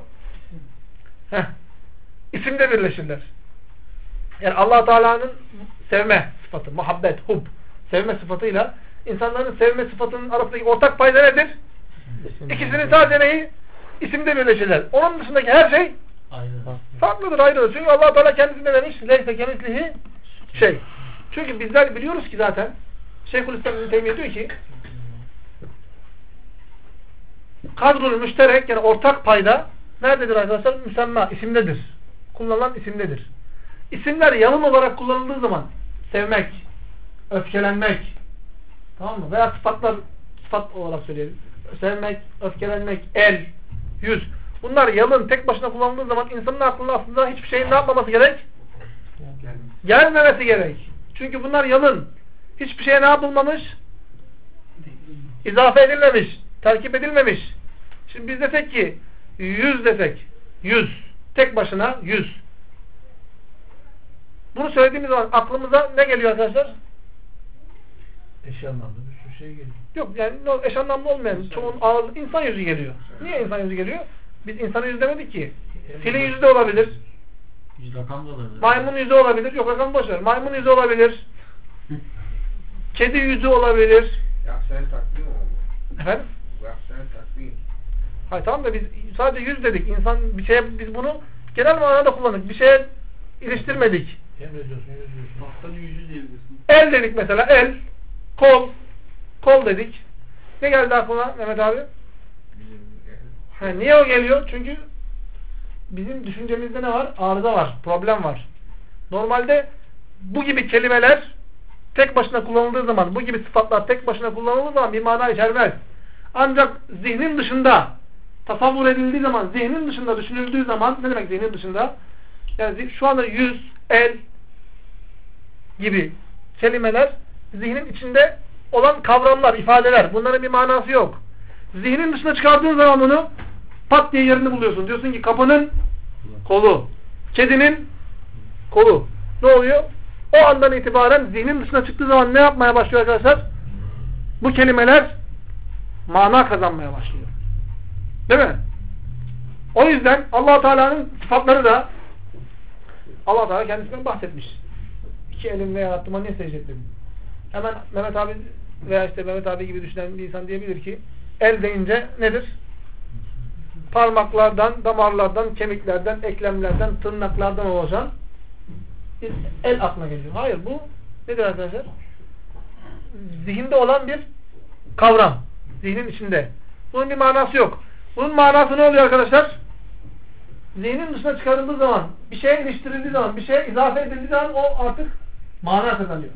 İsimde birleşirler. Yani Allah Teala'nın sevme sıfatı, muhabbet, hub, sevme sıfatıyla insanların sevme sıfatının arasındaki ortak payda nedir? İkisinin sadece neyi? İsimde birleşirler. Onun dışındaki her şey farklıdır, ayrıdır. Çünkü Allah Teala kendisi ne demiş? Leyse kemislihi şey. Çünkü bizler biliyoruz ki zaten Şeyhülislam İbn Teymiyye diyor ki kadrul müşterek yani ortak payda nerededir arkadaşlar? Müsemma, isimdedir. Kullanılan isimdedir. İsimler yalın olarak kullanıldığı zaman sevmek, öfkelenmek, tamam mı? Veya sıfat olarak söyleyelim. Sevmek, öfkelenmek, el, yüz. Bunlar yalın, tek başına kullanıldığı zaman insanın aklına aslında hiçbir şeyin ne yapmaması gerek? Gelmemesi gerek. Çünkü bunlar yalın. Hiçbir şeye ne yapılmamış? İzafe edilmemiş, terkip edilmemiş. Şimdi biz desek ki yüz desek, yüz. Tek başına yüz. Bunu söylediğimiz zaman aklımıza ne geliyor arkadaşlar? Eş anlamlı bir sürü şey geliyor. Yok yani eş anlamlı olmayan çoğun ağırlığı insan yüzü geliyor. Niye insan yüzü geliyor? Biz insanın yüzü demedik ki. Filin yüzü de olabilir. Rakam da olabilir. Maymun yüzü olabilir. Yok rakam boşver. Maymun yüzü olabilir. Kedi yüzü olabilir. Yakşen takvim oldu. Efendim? Yakşen takvim. Hayır tamam da biz sadece yüz dedik. İnsan bir şeye biz bunu genel manada kullandık. Bir şeye iliştirmedik. Emrediyorsun, yüzüyorsun. Tahtanın yüzü diyebilirsin. El dedik mesela. El. Kol. Kol dedik. Ne geldi aklına Mehmet abi? Niye o geliyor? Çünkü bizim düşüncemizde ne var? Arıza var. Problem var. Normalde bu gibi kelimeler tek başına kullanıldığı zaman, bu gibi sıfatlar tek başına kullanıldığı zaman bir mana içermez. Ancak zihnin dışında tasavvur edildiği zaman, zihnin dışında düşünüldüğü zaman, ne demek zihnin dışında? Yani şu anda yüz, el gibi kelimeler zihnin içinde olan kavramlar, ifadeler. Bunların bir manası yok. Zihnin dışına çıkardığın zaman bunu pat diye yerini buluyorsun. Diyorsun ki kapının kolu, kedinin kolu. Ne oluyor? O andan itibaren zihnin dışına çıktığı zaman ne yapmaya başlıyor arkadaşlar? Bu kelimeler mana kazanmaya başlıyor. Değil mi? O yüzden Allah Teala'nın sıfatları da Allah Teala kendisinden bahsetmiş. İki elimle yarattığıma niye secde etmedim? Hemen Mehmet abi veya işte Mehmet abi gibi düşünen bir insan diyebilir ki el deyince nedir? Parmaklardan, damarlardan, kemiklerden, eklemlerden, tırnaklardan oluşan el aklına geliyor. Hayır, bu nedir arkadaşlar? Zihinde olan bir kavram. Zihnin içinde. Bunun bir manası yok. Bunun manası ne oluyor arkadaşlar? Zihnin dışına çıkarıldığı zaman, bir şeye iliştirildiği zaman, bir şeye izafe edildiği zaman o artık mana kazanıyor.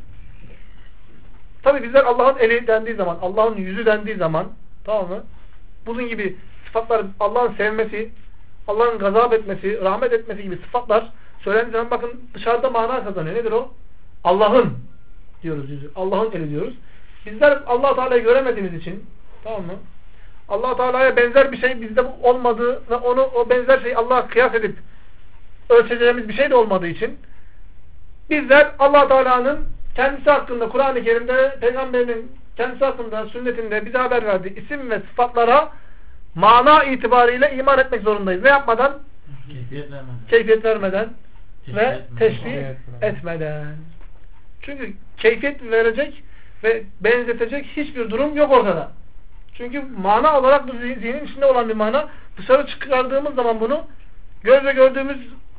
Tabi bizler Allah'ın eli dendiği zaman, Allah'ın yüzü dendiği zaman, tamam mı? Bunun gibi sıfatlar, Allah'ın sevmesi, Allah'ın gazap etmesi, rahmet etmesi gibi sıfatlar söylendiği zaman bakın dışarıda mana kazanıyor. Nedir o? Allah'ın diyoruz yüzü. Allah'ın eli diyoruz. Bizler Allah Teala'yı göremediğimiz için, tamam mı? Allah Teala'ya benzer bir şey bizde olmadığı ve onu o benzer şeyi Allah'a kıyas edip ölçeceğimiz bir şey de olmadığı için bizler Allah Teala'nın kendisi hakkında Kur'an-ı Kerim'de, Peygamberinin kendisi hakkında sünnetinde bize haber verdiği isim ve sıfatlara mana itibariyle iman etmek zorundayız. Ne yapmadan? Keyfiyet vermeden ve teşbih etmeden. Çünkü keyfiyet verecek ve benzetecek hiçbir durum yok ortada. Çünkü mana olarak bu zihnin içinde olan bir mana. Dışarı çıkardığımız zaman bunu gözle gördüğümüz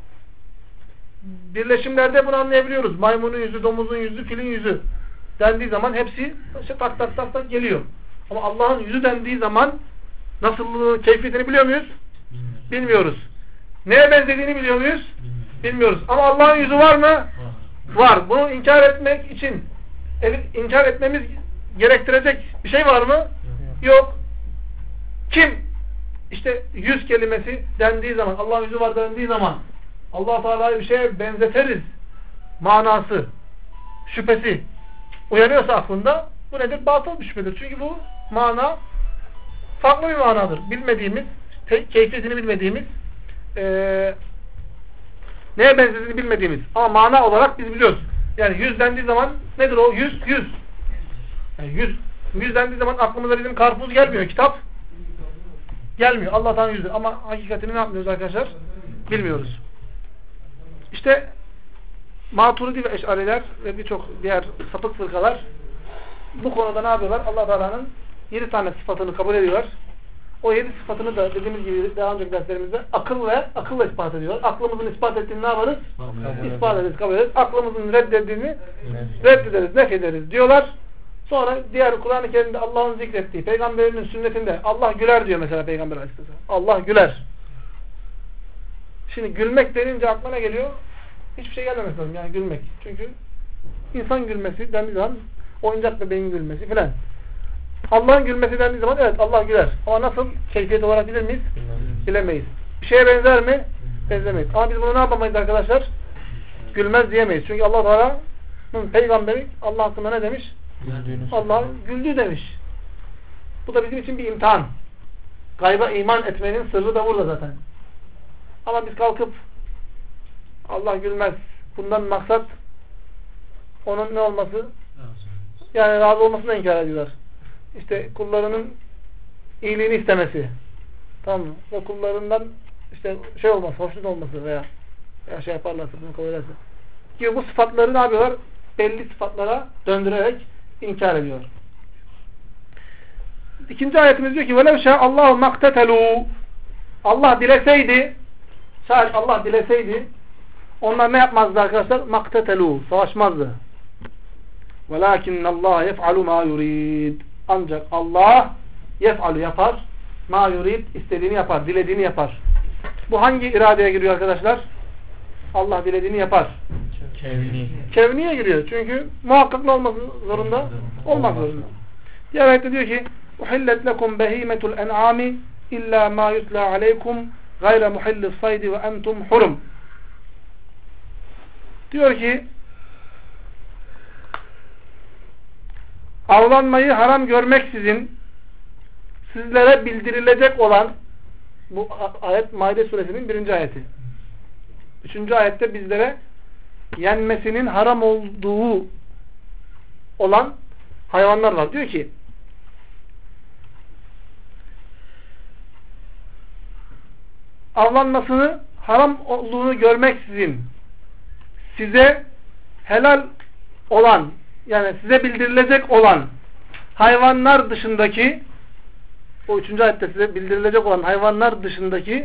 birleşimlerde bunu anlayabiliyoruz. Maymunun yüzü, domuzun yüzü, filin yüzü dendiği zaman hepsi işte tak tak tak tak geliyor. Ama Allah'ın yüzü dendiği zaman nasıllığını, keyfiyetini biliyor muyuz? Bilmiyoruz. Neye benzediğini biliyor muyuz? Bilmiyoruz. Ama Allah'ın yüzü var mı? Var. Bunu inkar etmek için inkar etmemiz gerektirecek bir şey var mı? Yok. Kim? İşte yüz kelimesi dendiği zaman, Allah'ın yüzü var dendiği zaman Allah Teala'yı bir şeye benzeteriz manası, şüphesi uyanıyorsa aklında, bu nedir? Batıl bir şüphedir. Çünkü bu mana farklı bir manadır. Bilmediğimiz, keyfiyetini bilmediğimiz, neye benzediğini bilmediğimiz. Ama mana olarak biz biliyoruz. Yani yüz dendiği zaman nedir o? Yüz. Yani yüz dendiği zaman aklımıza bizim karpuz gelmiyor. Kitap gelmiyor. Allah'tan yüzü. Ama hakikatini ne yapmıyoruz arkadaşlar? Bilmiyoruz. İşte Maturidi ve Eş'ariler ve birçok diğer sapık fırkalar bu konuda ne yapıyorlar? Allah Teala'nın 7 tane sıfatını kabul ediyorlar. O 7 sıfatını da dediğimiz gibi daha önceki derslerimizde akılla ispat ediyorlar. Aklımızın ispat ettiğini ne yaparız? İspat ederiz, kabul ederiz. Aklımızın reddettiğini reddederiz, nefederiz diyorlar. Sonra diğer Kur'an-ı Kerim'de Allah'ın zikrettiği, Peygamberinin sünnetinde Allah güler diyor mesela Peygamber Aleyhisselam. Allah güler. Şimdi gülmek denince aklına geliyor? Hiçbir şey gelmemesi lazım yani gülmek. Çünkü insan gülmesi dendiği zaman oyuncak bebeğin gülmesi filan. Allah'ın gülmesi dendiği zaman evet Allah güler. Ama nasıl? Keyfiyet olarak bilir miyiz? Bilemeyiz. Bir şeye benzer mi? Benzemeyiz. Ama biz bunu ne yapamayız arkadaşlar? Gülmez diyemeyiz. Çünkü Allah Teala'nın peygamberi Allah hakkında ne demiş? Allah güldü demiş. Bu da bizim için bir imtihan. Gayba iman etmenin sırrı da burada zaten. Ama biz kalkıp Allah gülmez. Bundan maksat onun ne olması? Yani razı olmasını inkar ediyorlar. İşte kullarının iyiliğini istemesi. Tamam mı? Ve kullarından işte şey olması, hoşnut olması veya şey yaparlarsa, bunu kabul ederse. Ki bu sıfatları ne yapıyorlar? Belli sıfatlara döndürerek inkar ediyor. İkinci ayetimiz diyor ki وَلَوْ شَاءَ اللّٰهُ مَقْتَتَلُوا Allah dileseydi, şayet Allah dileseydi onlar ne yapmazdı arkadaşlar? مَقْتَتَلُوا savaşmazdı. وَلَاكِنَّ اللّٰهَ يَفْعَلُ مَا يُرِيدُ Ancak Allah yef'alu yapar, ma yurid istediğini yapar, dilediğini yapar. Bu hangi iradeye giriyor arkadaşlar? Allah dilediğini yapar. Kevniye giriyor. Çünkü muhakkak ne olmak zorunda? Olmak zorunda. Diğer ayette diyor ki uhillet lekum behimetul en'ami illa ma yutla aleykum gayre muhillis saydi ve entum hurum. Diyor ki avlanmayı haram görmeksizin sizlere bildirilecek olan, bu ayet Maide suresinin 1. ayeti. 3. ayette bizlere yenmesinin haram olduğu olan hayvanlar var. Diyor ki avlanmasını haram olduğunu görmeksizin size helal olan, yani size bildirilecek olan hayvanlar dışındaki, o 3. ayette size bildirilecek olan hayvanlar dışındaki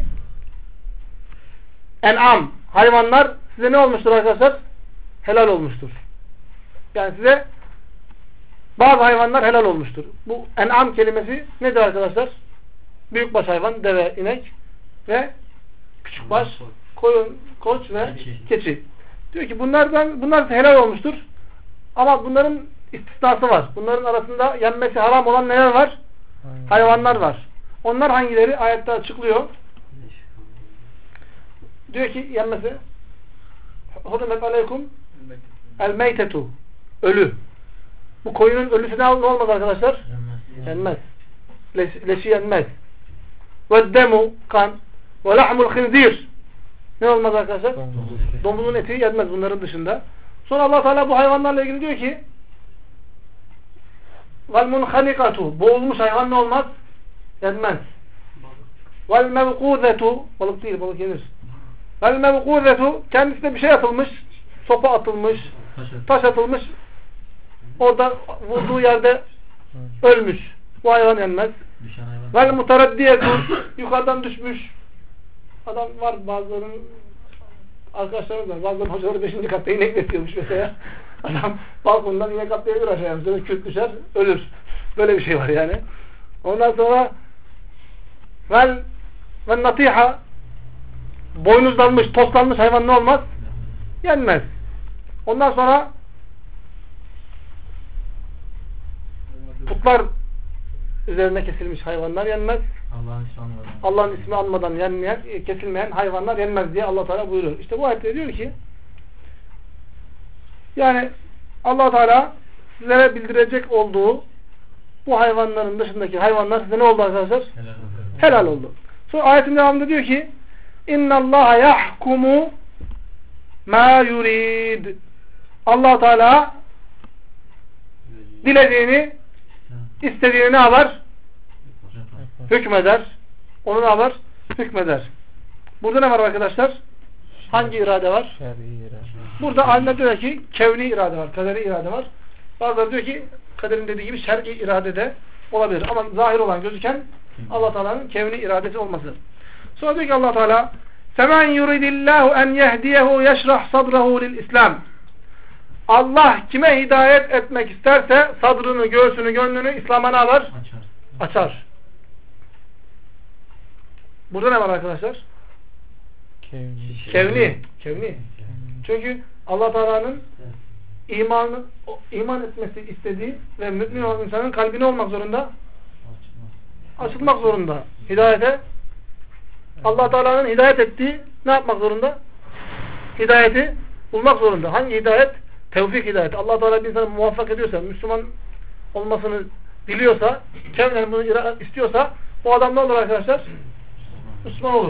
en'am, hayvanlar size ne olmuştur arkadaşlar? Helal olmuştur. Yani size bazı hayvanlar helal olmuştur. Bu en'am kelimesi nedir arkadaşlar? Büyükbaş hayvan, deve, inek ve küçükbaş, koyun, koç ve keçi. Diyor ki bunlar helal olmuştur. Ama bunların istisnası var. Bunların arasında yenmesi haram olan neler var? Hayvanlar var. Onlar hangileri? Ayette açıklıyor. Diyor ki yenmesi hurmet aleykum el meytetu, ölü. Bu koyunun ölüsü ne olmaz arkadaşlar? Yenmez. Leşi yenmez. Ve demu, kan. Ve lahmul khinzir. Ne olmaz arkadaşlar? Domuzun eti yenmez bunların dışında. Sonra Allah Teala bu hayvanlarla ilgili diyor ki vel munhanikatu, boğulmuş hayvan ne olmaz? Yenmez. Vel mevkuzetu, balık değil, balık yenir. Vel mevkuzetu, kendisine bir şey atılmış, sopa atılmış, taş atılmış, orada vurduğu yerde ölmüş. Bu hayvan yenmez. Vel mutaraddiyetu, yukarıdan düşmüş. Adam var, bazılarının arkadaşlarımız var. Bazılarının hocaları 5. katta inek besliyormuş mesela. Adam balkondan inek atlayabilir aşağıya. Sonra küt düşer, ölür. Böyle bir şey var yani. Ondan sonra vel natiha, boynuzlanmış, toslanmış hayvan ne olmaz? Yenmez. Ondan sonra putlar üzerine kesilmiş hayvanlar yenmez. Allah'ın ismi anmadan yenmeyen, kesilmeyen hayvanlar yenmez diye Allah Teala buyuruyor. İşte bu ayette diyor ki yani Allah Teala sizlere bildirecek olduğu bu hayvanların dışındaki hayvanlar size ne oldu arkadaşlar? Helal oldu. Sonra ayetin devamında diyor ki İnnallâhe yahkumu mâ yurid. Allah Teala dilediğini, istediğini ne yapar? Hükmeder. Onu ne yapar? Hükmeder. Burada ne var arkadaşlar? Hangi irade var? Burada alimler diyor ki kevni irade var, kaderi irade var. Bazıları diyor ki kaderin dediği gibi şer'i irade de olabilir. Ama zahir olan, gözüken Allah Teala'nın kevni iradesi olması. Sonra diyor ki Allah Teala فَمَنْ يُرِدِ اللّٰهُ اَنْ يَهْدِيَهُ يَشْرَحْ صَدْرَهُ لِلْإِسْلَامِ. Allah kime hidayet etmek isterse sadrını, göğsünü, gönlünü İslam'a ne yapar? Açar. Burada ne var arkadaşlar? Kevni. Çünkü Allah Teala'nın iman etmesi istediği ve mümin olan insanın kalbine olmak zorunda, açılmak zorunda. Hidayete, Allah Teala'nın hidayet ettiği ne yapmak zorunda? Hidayeti bulmak zorunda. Hangi hidayet? Tevfik hidayeti. Allah Teala bir insanı muvaffak ediyorsa, Müslüman olmasını biliyorsa, kevnen bunu istiyorsa, o adam ne olur arkadaşlar? Müslüman olur.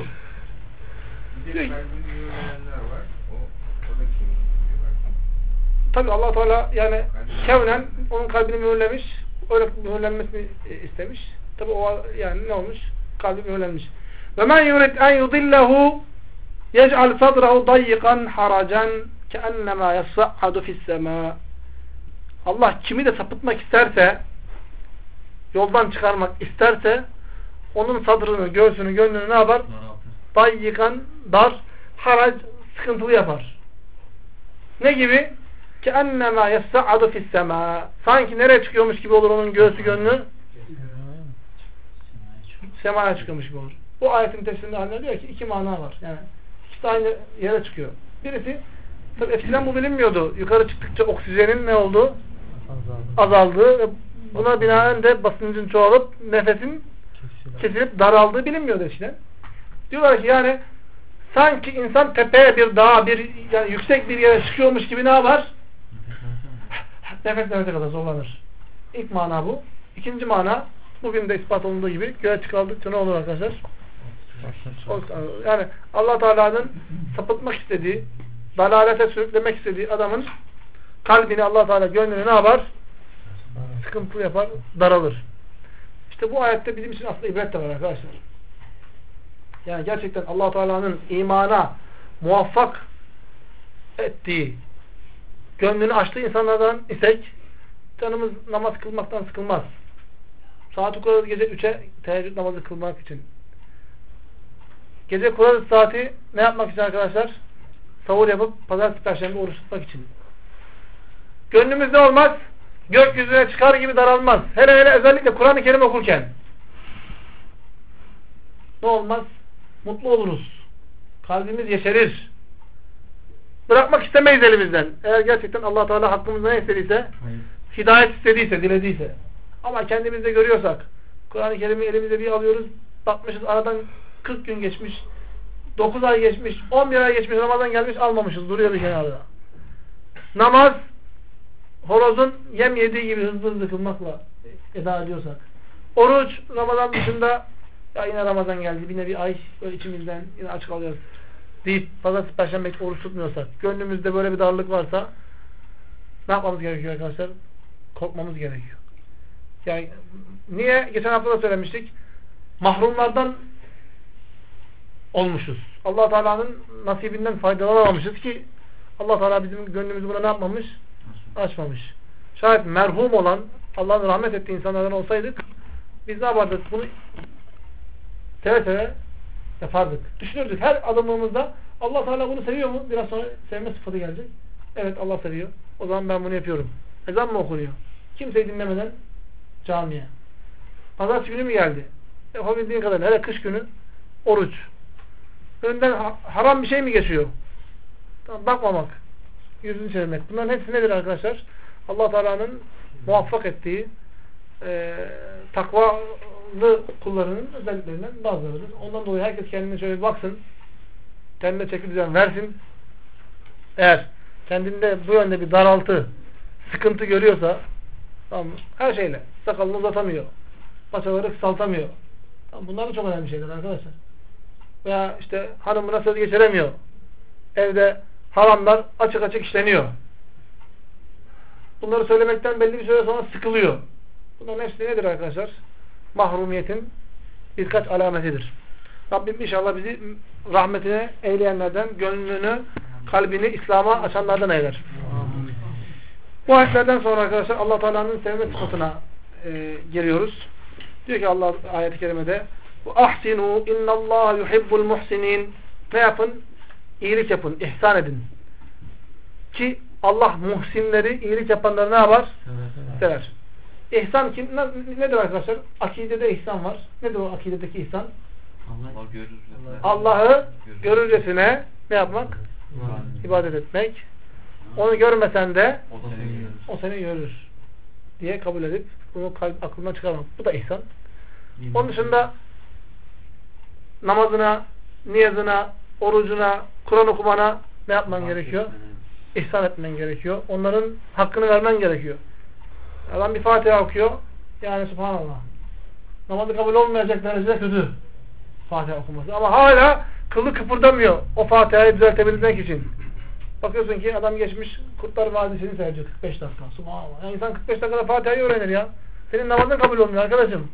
Tabi Allah Teala yani kevnen onun kalbini mühürlemiş, öyle mühürlenmesini istemiş. Tabi o yani ne olmuş? Kalbi mühürlenmiş. Ve men yurid en yudillehu yec'al sadrahu dayyikan haracan keennema yas'adu fis-semâ. Allah kimi de sapıtmak isterse, yoldan çıkarmak isterse onun sadrını, göğsünü, gönlünü ne yapar? Dayyikan, dar, harac, sıkıntılı yapar. Ne gibi? Keennema yas'adu fis-semâ. Sanki nereye çıkıyormuş gibi olur onun göğsü, gönlü? Semaya çıkıyormuş gibi olur. Bu ayetin tefsirinde haline diyor ki iki mana var. Yani ikisi aynı yere çıkıyor. Birisi Tabii eskiden bu bilinmiyordu. Yukarı çıktıkça oksijenin ne olduğu? Azaldığı ve buna binaen de basıncın çoğalıp nefesin kesilip daraldığı bilinmiyordu eskiden. Diyorlar ki yani sanki insan tepeye bir dağa, yani yüksek bir yere çıkıyormuş gibi ne yapar? Nefes nefese kadar zorlanır. İlk mana bu. İkinci mana, bugün de ispat olunduğu gibi göğe çıkarıldıkça ne olur arkadaşlar? Yani Allah Teala'nın sapıtmak istediği, dalalete sürüklemek istediği adamın kalbini Allah Teala, gönlünü ne yapar? Sıkıntılı yapar, daralır. İşte bu ayette bizim için aslında ibret de var arkadaşlar. Yani gerçekten Allah Teala'nın imana muvaffak ettiği, gönlünü açtığı insanlardan isek canımız namaz kılmaktan sıkılmaz. Saati kurarız gece 3'e teheccüd namazı kılmak için. Gece kurarız saati ne yapmak için arkadaşlar? Sahur yapıp pazartesi perşembe oruç tutmak için. Gönlümüz ne olmaz? Gökyüzüne çıkar gibi daralmaz. Hele hele özellikle Kur'an-ı Kerim okurken. Ne olmaz? Mutlu oluruz. Kalbimiz yeşerir. Bırakmak istemeyiz elimizden. Eğer gerçekten Allah Teala hakkımızda ne istediyse, hidayet istediyse, dilediyse. Ama kendimizde görüyorsak, Kur'an-ı Kerim'i elimize bir alıyoruz, bakmışız aradan 40 gün geçmiş, 9 ay geçmiş, 11 ay geçmiş, Ramazan gelmiş, almamışız, duruyor bir kenarda. Namaz, horozun yem yediği gibi hızlı hızlı kılmakla eda ediyorsak. Oruç, Ramazan dışında, ya yine Ramazan geldi, yine bir ay böyle içimizden yine aç kalıyoruz deyip pazartesi perşembe oruç tutmuyorsak, gönlümüzde böyle bir darlık varsa ne yapmamız gerekiyor arkadaşlar? Korkmamız gerekiyor. Yani niye? Geçen hafta da söylemiştik. Mahrumlardan olmuşuz. Allah Teala'nın nasibinden faydalanamamışız ki Allah Teala bizim gönlümüzü buna ne yapmamış? Açmamış. Şayet merhum olan, Allah'ın rahmet ettiği insanlardan olsaydık biz ne yapardık? Bunu seve seve yapardık. Düşünürdük. Her adımımızda Allah Teala bunu seviyor mu? Biraz sonra sevme sıfatı gelecek. Evet, Allah seviyor. O zaman ben bunu yapıyorum. Ezan mı okunuyor? Kimseyi dinlemeden camiye. Pazartesi günü mü geldi? Yapabildiğin kadar. Hele kış günü oruç. Önden haram bir şey mi geçiyor? Tamam, bakmamak. Yüzünü çevirmek. Bunların hepsi nedir arkadaşlar? Allah Teala'nın muvaffak ettiği takvalı kullarının özelliklerinden bazılarıdır. Ondan dolayı herkes kendine şöyle bir baksın. Kendine çeki düzen versin. Eğer kendinde bu yönde bir daraltı, sıkıntı görüyorsa, tamam, her şeyle sakalını uzatamıyor, paçaları kısaltamıyor. Tamam, bunlar da çok önemli şeyler arkadaşlar. Veya işte hanımına söz geçiremiyor. Evde haramlar açık açık işleniyor. Bunları söylemekten belli bir süre sonra sıkılıyor. Bunların hepsi nedir arkadaşlar? Mahrumiyetin birkaç alametidir. Rabbim inşallah bizi rahmetine eyleyenlerden, gönlünü, kalbini İslam'a açanlardan eyler. Bu ayetlerden sonra arkadaşlar Allah Teala'nın sevme sıfatına geliyoruz. Diyor ki Allah ayet-i kerimede: "Ahsinu innallaha yuhibbul muhsinin." Ne yapın? İyilik yapın, ihsan edin. Ki Allah muhsinleri, iyilik yapanları ne yapar? Sever. İhsan kim? Nedir arkadaşlar? Akidede ihsan var. Nedir o akidedeki ihsan? Allah'ı görürcesine ne yapmak? İbadet etmek. Onu görmesen de o seni görür diye kabul edip bunu aklından çıkarmak. Bu da ihsan. Onun dışında namazına, niyazına, orucuna, Kur'an okumana ne yapman gerekiyor? İhsan etmen gerekiyor. Onların hakkını vermen gerekiyor. Adam bir Fatiha okuyor. Yani subhanallah. Namazı kabul olmayacak derecede kötü Fatiha okuması. Ama hala kılı kıpırdamıyor o Fatiha'yı düzeltebilmek için. Bakıyorsun ki adam geçmiş Kurtlar Vadisi'ni seyrediyor 45 dakika. Subhanallah. Yani insan 45 dakikada Fatiha'yı öğrenir ya. Senin namazın kabul olmuyor arkadaşım.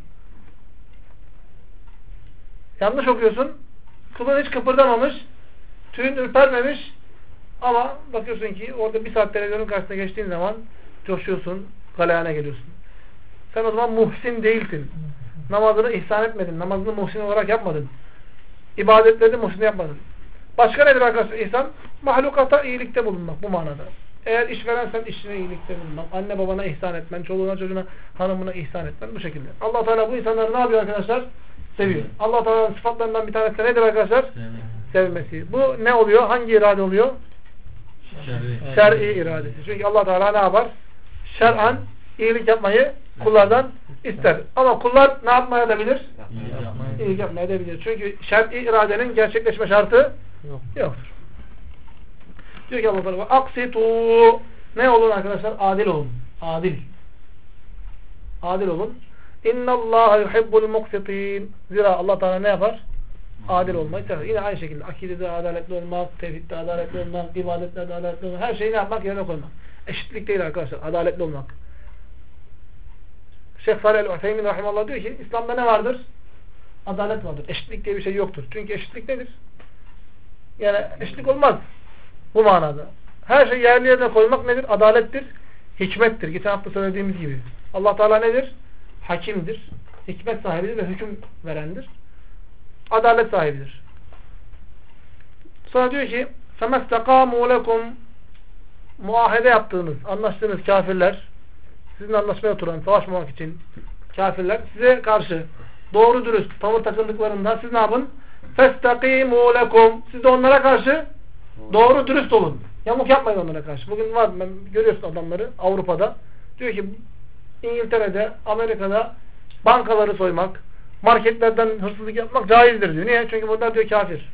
Yanlış okuyorsun. Kılın hiç kıpırdamamış. Tüyün ürpermemiş. Ama bakıyorsun ki orada bir saat televizyonun karşısına geçtiğin zaman coşuyorsun. Galeyana geliyorsun. Sen o zaman muhsin değilsin. Namazını ihsan etmedin. Namazını muhsin olarak yapmadın. İbadetlerini muhsin yapmadın. Başka nedir arkadaşlar ihsan? Mahlukata iyilikte bulunmak bu manada. Eğer işverensen işine iyilikte bulunmak. Anne babana ihsan etmen. Çoluğuna çocuğuna hanımına ihsan etmen. Bu şekilde. Allah Teala bu insanları ne yapıyor arkadaşlar? Seviyor. Allah Teala'nın sıfatlarından bir tanesi nedir arkadaşlar? Sevmesi. Bu ne oluyor? Hangi irade oluyor? Şer'i iradesi. Çünkü Allah Teala ne yapar? Şer'an iyilik yapmayı kullardan ister. Ama kullar ne yapmaya da bilir? İyilik yapmaya da bilir. Çünkü şer'i iradenin gerçekleşme şartı yoktur. Diyor ki Allah Teala aksitu, ne olun arkadaşlar? Adil olun. Adil. Adil olun. İnnallâhe yuhibbul muqsitin. Zira Allah Teala ne yapar? Adil olmayı sever. Yine aynı şekilde akidede adaletli olmak, tevhidde adaletli olmak, ibadette adaletli olmak, her şeyi ne yapmak? Yerine koymak. Eşitlik değil arkadaşlar. Adaletli olmak. Şeyh Salih el-Utheymin rahimallah diyor ki İslam'da ne vardır? Adalet vardır. Eşitlik diye bir şey yoktur. Çünkü eşitlik nedir? Yani eşitlik olmaz. Bu manada. Her şeyi yerli yerine koymak nedir? Adalettir. Hikmettir. Geçen hafta söylediğimiz gibi. Allah Teala nedir? Hakimdir. Hikmet sahibidir ve hüküm verendir. Adalet sahibidir. Sonra diyor ki فَمَسْتَقَامُوا لَكُمْ muahede yaptığınız, anlaştığınız kafirler, sizinle anlaşmaya oturan, savaşmamak için kafirler size karşı doğru dürüst tavır takındıklarında siz ne yapın? فَاسْتَقِيمُوا لَكُمْ siz de onlara karşı doğru dürüst olun. Yamuk yapmayın onlara karşı. Bugün var, görüyorsun adamları Avrupa'da. Diyor ki İngiltere'de, Amerika'da bankaları soymak, marketlerden hırsızlık yapmak caizdir diyor. Niye? Çünkü bunlar diyor kafir.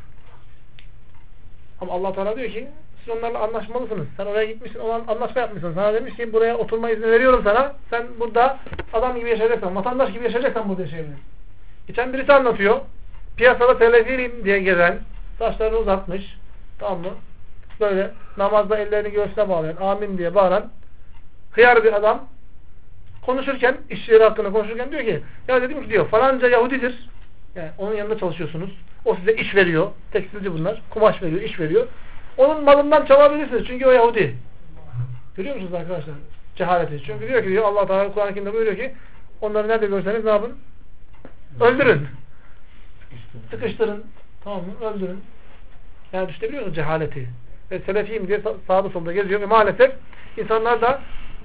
Ama Allah Teala diyor ki siz onlarla anlaşmalısınız. Sen oraya gitmişsin, anlaşma yapmışsın. Sana demiş ki buraya oturma izni veriyorum sana. Sen burada adam gibi yaşayacaksan, vatandaş gibi yaşayacaksan burada yaşayabilirsin. Geçen birisi anlatıyor. Piyasada selefiyim diye gezen, saçlarını uzatmış. Tamam mı? Böyle namazda ellerini göğsüne bağlayan, amin diye bağıran hıyar bir adam konuşurken, işçileri hakkında konuşurken diyor ki ya dedim ki diyor falanca Yahudidir. Yani onun yanında çalışıyorsunuz. O size iş veriyor. Tekstilci bunlar. Kumaş veriyor, iş veriyor. Onun malından çalabilirsiniz. Çünkü o Yahudi. Görüyor musunuz arkadaşlar? Cehaleti. Çünkü diyor ki diyor Allah Teala Kur'an-ı Kerim'de buyuruyor ki onları nerede görseniz ne yapın? Öldürün. Sıkıştırın. Tamam mı? Öldürün. Yani düşünebiliyor musunuz cehaleti? Ve selefiyim diye sağda solda geziyor ve maalesef insanlar da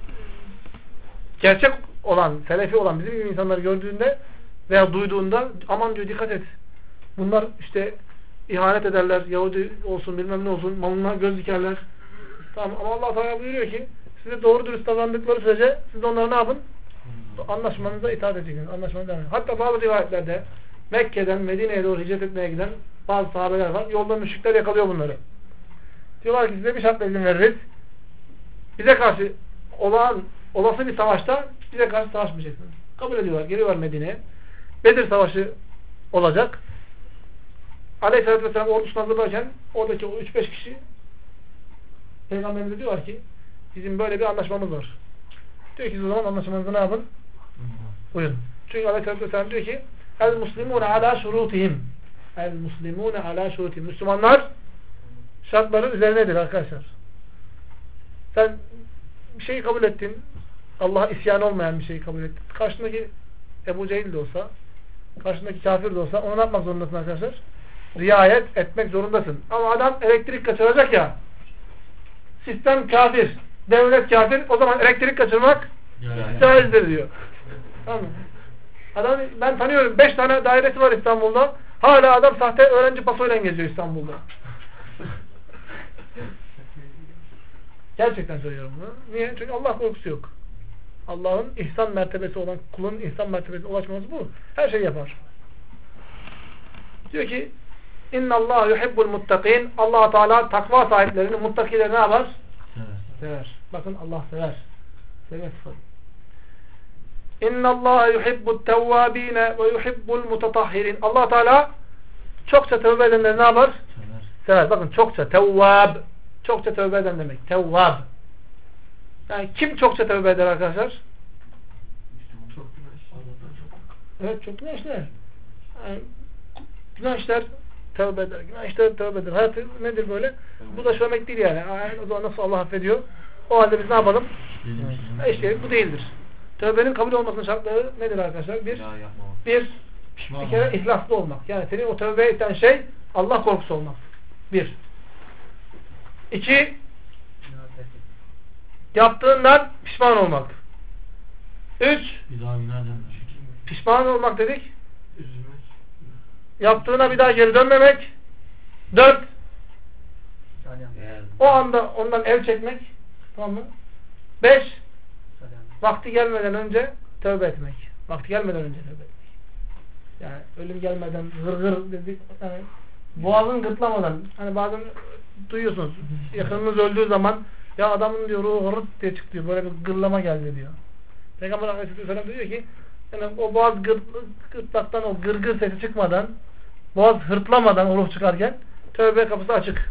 gerçek olan, selefi olan bizim gibi insanları gördüğünde veya duyduğunda aman diyor dikkat et. Bunlar işte ihanet ederler. Yahudi olsun bilmem ne olsun. Malına göz dikerler. Tamam ama Allah Teala buyuruyor ki size doğru dürüst davrandıkları sürece siz de onları ne yapın? Anlaşmanıza itaat edeceksiniz. Anlaşmanıza devam edin. Hatta bazı rivayetlerde Mekke'den Medine'ye doğru hicret etmeye giden bazı sahabeler var. Yolda müşrikler yakalıyor bunları. Diyorlar ki size bir şartla izin veririz. Bize karşı olası bir savaşta bize karşı savaşmayacaksınız. Kabul ediyorlar. Geliyorlar Medine'ye. Bedir Savaşı olacak. Aleyhisselatü Vesselam ordusunu hazırlarken oradaki o 3-5 kişi Peygamberimize diyorlar ki bizim böyle bir anlaşmamız var. Diyor ki o zaman anlaşmanızda ne yapın? Uyun. Çünkü Aleyhisselatü Vesselam diyor ki el-muslimune ala şurutihim el-muslimune ala şurutihim Müslümanlar şartların üzerinedir arkadaşlar. Sen bir şeyi kabul ettin. Allah'a isyan olmayan bir şeyi kabul ettin. Karşındaki Ebu Cehil de olsa, karşındaki kafir de olsa onu ne yapmak zorundasın arkadaşlar? Riayet etmek zorundasın. Ama adam elektrik kaçıracak ya, sistem kafir, devlet kafir, o zaman elektrik kaçırmak caizdir diyor. Tamam mı? Adam, ben tanıyorum 5 tane dairesi var İstanbul'da. Hala adam sahte öğrenci pasoyla geziyor İstanbul'da. Gerçekten söylüyorum bunu. Niye? Çünkü Allah korkusu yok. Allah'ın ihsan mertebesi olan kulun ihsan mertebesine ulaşması bu. Her şeyi yapar. Diyor ki İnnallâhu yuhibbul muttakin Allah Teala takva sahiplerini, muttakileri ne yapar? Sever. Bakın Allah sever. Sever sıfatı. İnnallâhu yuhibbut tevvâbîne ve yuhibbul mutatahhirin Allah Teala çokça tövbe edenleri ne yapar? Sever. Bakın çokça. Tevvâb. Çokça tövbe eden demek. Tevvâb. Yani kim çokça tövbe eder arkadaşlar? Evet, çok günah işler. Yani, günah işler tövbe eder. Günah işler tövbe eder. Hayatı nedir böyle? Bu da şu demek değil yani. O zaman nasıl Allah affediyor? O halde biz ne yapalım? İşte bu değildir. Tövbenin kabul olmasının şartları nedir arkadaşlar? Bir kere ihlaslı olmak. Yani senin o tövbe eden şey Allah korkusu olmak. 1. 2 yaptığından pişman olmak. 3 pişman olmak dedik. Yaptığına bir daha geri dönmemek. 4 O anda ondan el çekmek. Tamam mı? 5. Vakti gelmeden önce tövbe etmek. Vakti gelmeden önce tövbe etmek. Yani ölüm gelmeden gır dedik. Yani boğazın gırtlamadan. Hani bazen duyuyorsunuz. Yakınınız öldüğü zaman ya adamın diyor ruhu hırt diye çıktı diyor. Böyle bir gırlama geldi diyor. Peygamber Aleyhisselam diyor ki yani o boğaz gırtlaktan o gırgır sesi çıkmadan, boğaz hırtlamadan o ruh çıkarken tövbe kapısı açık.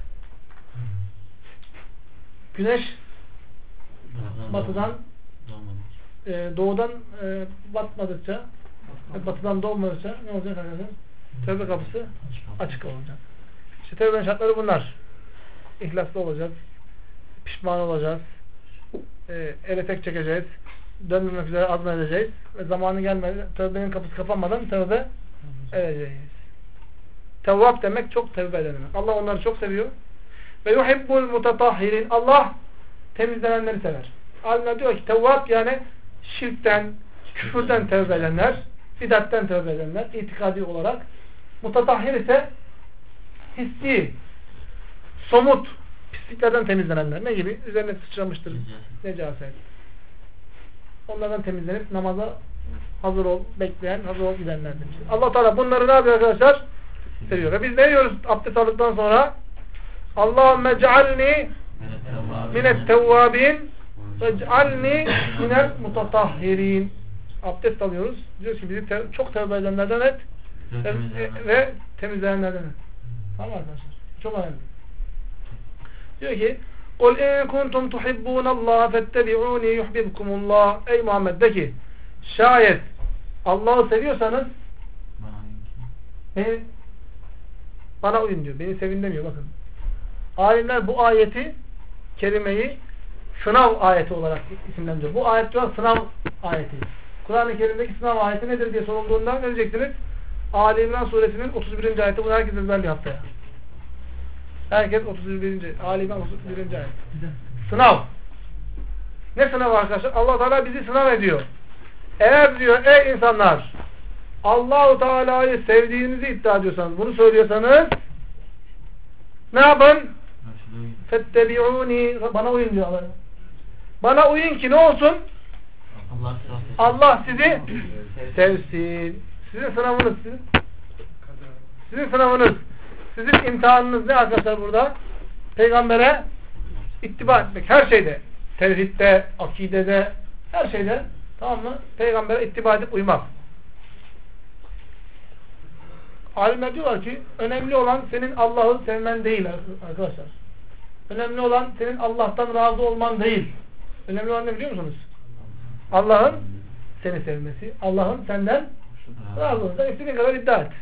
Güneş batıdan doğudan batmadıkça, batıdan doğmadıkça ne olacak arkadaşlar? Tövbe kapısı açık olacak. İşte tövbenin şartları bunlar. İhlaslı olacağız, pişman olacağız, ele tek çekeceğiz, dönmemek üzere azmedeceğiz ve zamanı gelmeden, tövbenin kapısı kapanmadan tövbe edeceğiz. Tevvab demek çok tövbe eden demek. Allah onları çok seviyor. Ve yuhibbul mutatahhirin. Allah temizlenenleri sever. Alimler diyor ki tevvab yani şirkten, küfürden tövbe edenler, bidatten tövbe edenler, itikadi olarak. Mutatahhir ise hissi, somut pisliklerden temizlenenler. Ne gibi? Üzerine sıçramıştır necaset. Onlardan temizlenip namaza hazır ol, bekleyen, hazır ol gidenler demiştir. Allah Teala bunları ne yapıyor arkadaşlar? Seviyor. Ve biz ne diyoruz abdest aldıktan sonra? Allahümme cealni minet tevvabin ve cealni minel mutatahhirin. Abdest alıyoruz. Diyoruz ki bizi çok tevbe edenlerden et ve temizleyenlerden et. Tamam arkadaşlar. Çok önemli. Diyor ki قُلْ اِنْ كُنْتُمْ تُحِبُّونَ اللّٰهَ فَاتَّبِعُونِي يُحْبِبْكُمُ اللّٰهِ Ey Muhammed de ki şayet Allah'ı seviyorsanız bana uyun diyor. Beni sevin demiyor. Bakın. Alimler bu ayeti kerimeyi sınav ayeti olarak isimlendiriyor. Bu ayet diyor sınav ayeti. Kur'an-ı Kerim'deki sınav ayeti nedir diye sorulduğunda ne diyeceksiniz? Ali İmran suresinin 31. ayeti. Bunu herkes ezberliyor haftaya. Herkes 31. Ali İmran 31. ayet. Sınav. Ne sınavı arkadaşlar? Allah Teala bizi sınav ediyor. Eğer diyor ey insanlar Allah-u Teala'yı sevdiğinizi iddia ediyorsanız, bunu söylüyorsanız ne yapın? Fettebi'uni bana uyun diyor Allah. Bana uyun ki ne olsun? Allah sizi sevsin. Sizin sınavınız sizin sınavınız, sizin imtihanınız ne arkadaşlar burada? Peygambere ittiba etmek. Her şeyde. Tevhidde, akidede, her şeyde. Tamam mı? Peygambere ittiba edip uymak. Alimler diyorlar ki önemli olan senin Allah'ı sevmen değil arkadaşlar. Önemli olan senin Allah'tan razı olman değil. Önemli olan ne biliyor musunuz? Allah'ın seni sevmesi. Allah'ın senden razı olması. Sen istediğin kadar iddia et.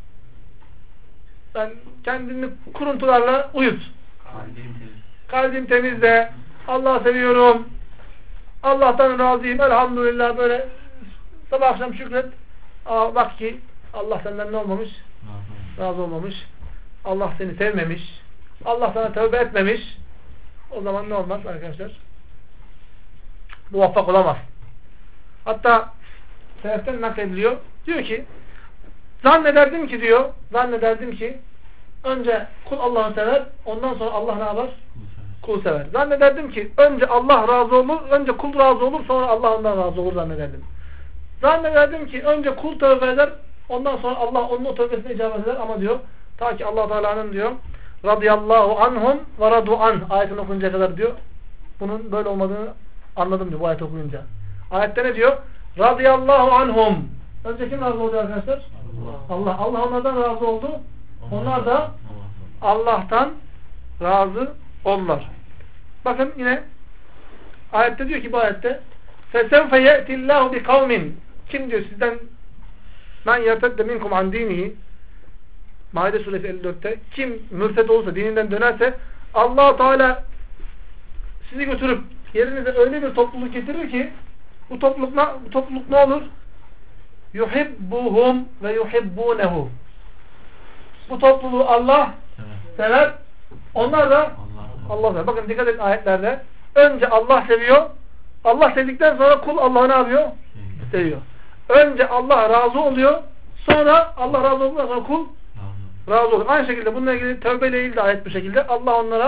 Sen kendini kuruntularla uyut. Kalbim temiz de Allah'ı seviyorum. Allah'tan razıyım. Elhamdülillah böyle sabah akşam şükret. Bak ki Allah senden ne olmamış? Razı olmamış. Allah seni sevmemiş. Allah sana tövbe etmemiş. O zaman ne olmaz arkadaşlar? Muvaffak olamaz. Hatta seleften naklediliyor. Diyor ki zannederdim ki önce kul Allah'ı sever, ondan sonra Allah ne yapar? Kul sever. Zannederdim ki önce Allah razı olur, önce kul razı olur, sonra Allah ondan razı olur zannederdim. Zannederdim ki önce kul tövbe eder, ondan sonra Allah onun o tövbesine icabet eder ama diyor ta ki Allah Teala'nın diyor radıyallahu anhum ve radu an ayetini okuyuncaya kadar diyor bunun böyle olmadığını anladım diyor bu ayet okuyunca. Ayette ne diyor? Radıyallahu anhum. Önce kim razı oldu arkadaşlar? Allah. Allah onlardan razı oldu. Onlar da Allah'tan razı oldular. Bakın yine ayette diyor ki bu ayette فَسَوْفَ يَأْتِ اللّٰهُ بِقَوْمٍ Kim diyor sizden men yertedde minkum an dinihi Maide suresi 54'te kim mürted olursa dininden dönerse Allah Teala sizi götürüp yerinize öyle bir topluluk getirir ki bu topluluk ne olur? Yuhibbuhum ve yuhibbunehu. Bu topluluğu Allah sever. Onlar da Allah sever. Bakın dikkat edin ayetlerde. Önce Allah seviyor. Allah sevdikten sonra kul Allah'ı ne yapıyor? Seviyor. Önce Allah razı oluyor. Sonra Allah razı olduktan sonra kul razı olur. Aynı şekilde bununla ilgili tövbeyle ilgili de ayet bu şekilde. Allah onlara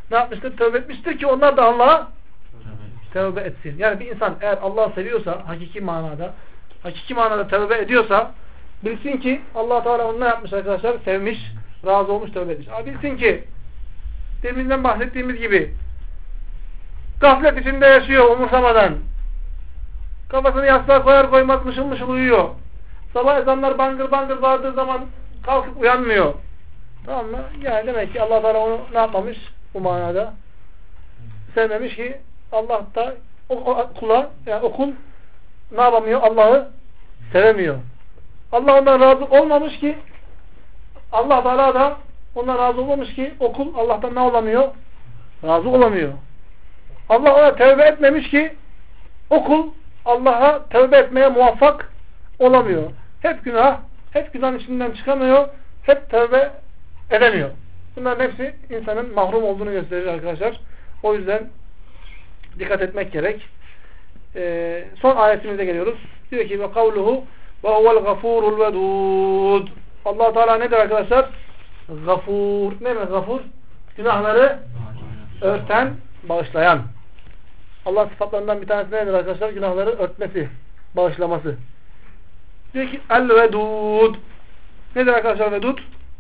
ne yapmıştır? Tövbe etmiştir ki onlar da Allah'a tövbe etsin. Yani bir insan eğer Allah'ı seviyorsa hakiki manada tövbe ediyorsa bilsin ki Allah Teala onu ne yapmış arkadaşlar? Sevmiş, razı olmuş, tövbe etmiş. Ama bilsin ki deminden bahsettiğimiz gibi gaflet içinde yaşıyor umursamadan. Kafasını yastığa koyar koymaz mışıl mışıl uyuyor. Sabah ezanlar bangır bangır bağırdığı zaman kalkıp uyanmıyor. Tamam mı? Yani demek ki Allah Teala onu ne yapmamış bu manada? Sevmemiş ki Allah da o kul ne yapamıyor? Allah'ı sevemiyor. Allah ondan razı olmamış ki Allah Teala da ondan razı olmamış ki o kul Allah'tan ne olamıyor? Razı olamıyor. Allah ona tövbe etmemiş ki o kul Allah'a tövbe etmeye muvaffak olamıyor. Hep günahın içinden çıkamıyor, hep tövbe edemiyor. Bunların hepsi insanın mahrum olduğunu gösterir arkadaşlar. O yüzden dikkat etmek gerek. Son ayetimize geliyoruz. Diyor ki ve kavluhu ve huvel gafurul vedud. Allah Teala nedir arkadaşlar? Gafur. Ne demek gafur? Günahları örten, bağışlayan. Allah sıfatlarından bir tanesi nedir arkadaşlar? Günahları örtmesi, bağışlaması. Diyor ki el-vedud. Nedir arkadaşlar vedud?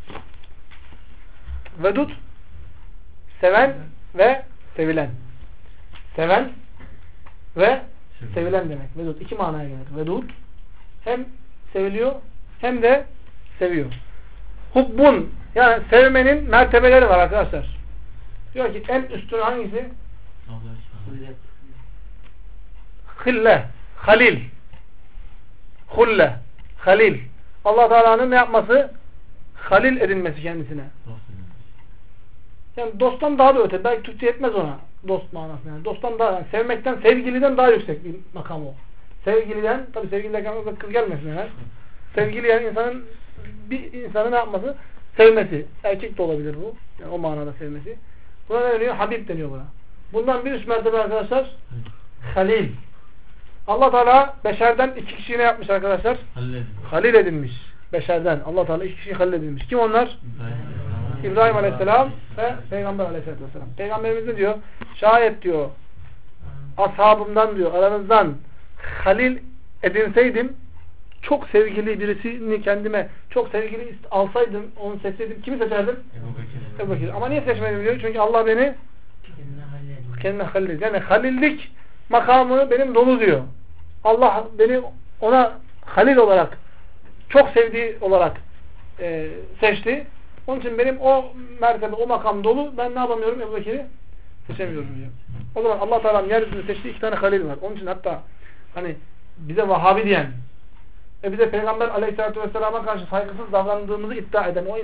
Vedud seven ve sevilen. Seven ve sevilen demek. Vedud iki manaya gelir. Vedud hem seviliyor hem de seviyor. Hubbun yani sevmenin mertebeleri var arkadaşlar. Diyor ki en üstün hangisi? Hille, halil. Hulle, halil. Allah Teala'nın ne yapması? Halil edilmesi kendisine. Yani dosttan daha da öte. Belki Türkçe yetmez ona. Dost manası yani. Dosttan daha, yani sevmekten, sevgiliden daha yüksek bir makam o. Sevgiliden, tabi sevgiliden kız gelmesin yani. Sevgili yani bir insanı ne yapması? Sevmesi. Erkek de olabilir bu. Yani o manada sevmesi. Buna ne deniyor? Habib deniyor buna. Bundan bir üst mertebe arkadaşlar halil. Allah Teala beşerden iki kişiyi ne yapmış arkadaşlar? Halil edilmiş. Beşerden. Allah Teala iki kişiyi halil edilmiş. Kim onlar? İbrahim Aleyhisselam ve Peygamber Aleyhisselatü Vesselam. Peygamberimiz ne diyor? Şayet diyor ashabımdan diyor aranızdan halil edinseydim çok sevgili birisini kendime çok sevgili alsaydım onu seçseydim kimi seçerdim? Ebu Bekir. Ama niye seçmedim diyor? Çünkü Allah beni kendine halil. Yani halillik makamı benim dolu diyor. Allah beni ona halil olarak çok sevdiği olarak seçti. Onun için benim o mertebe, o makam dolu. Ben ne yapamıyorum? Ebu Bekir'i seçemiyorum diyor. O zaman Allah Teala'nın yeryüzünde seçtiği iki tane halil var. Onun için hatta hani bize Vahabi diyen ve bize Peygamber Aleyhisselatü Vesselam'a karşı saygısız davrandığımızı iddia eden o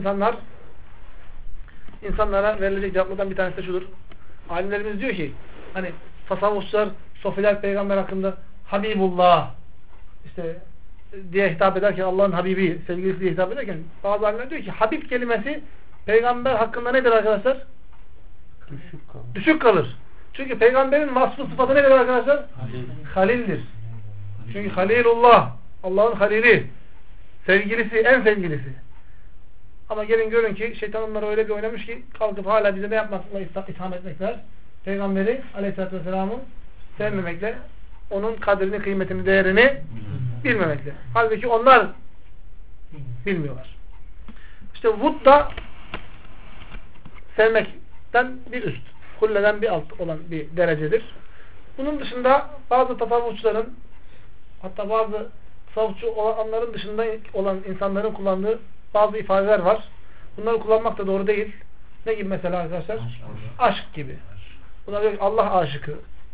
insanlara verilecek cevaplardan bir tanesi de şudur. Alimlerimiz diyor ki hani tasavvufçular, sofiler Peygamber hakkında Habibullah işte diye hitap ederken Allah'ın Habibi, sevgilisi diye hitap ederken bazı alimler diyor ki Habib kelimesi Peygamber hakkında nedir arkadaşlar? Düşük kalır. Çünkü Peygamberin vasfı sıfatı nedir arkadaşlar? Halildir. Çünkü Halilullah, Allah'ın halili, sevgilisi, en sevgilisi. Ama gelin görün ki şeytan onlara öyle bir oynamış ki kalkıp hala bize ne yapmakla itham etmekler? Peygamberi Aleyhisselatü Vesselam'ın sevmemekle, onun kadrini, kıymetini, değerini bilmemekle. Halbuki onlar bilmiyorlar. İşte vud da sevmekten bir üst, hulleden bir alt olan bir derecedir. Bunun dışında bazı tasavvufçuların hatta bazı tasavvufçu olanların dışında olan insanların kullandığı bazı ifadeler var. Bunları kullanmak da doğru değil. Ne gibi mesela arkadaşlar? Aşk gibi. Bunlar diyor ki Allah aşıkı.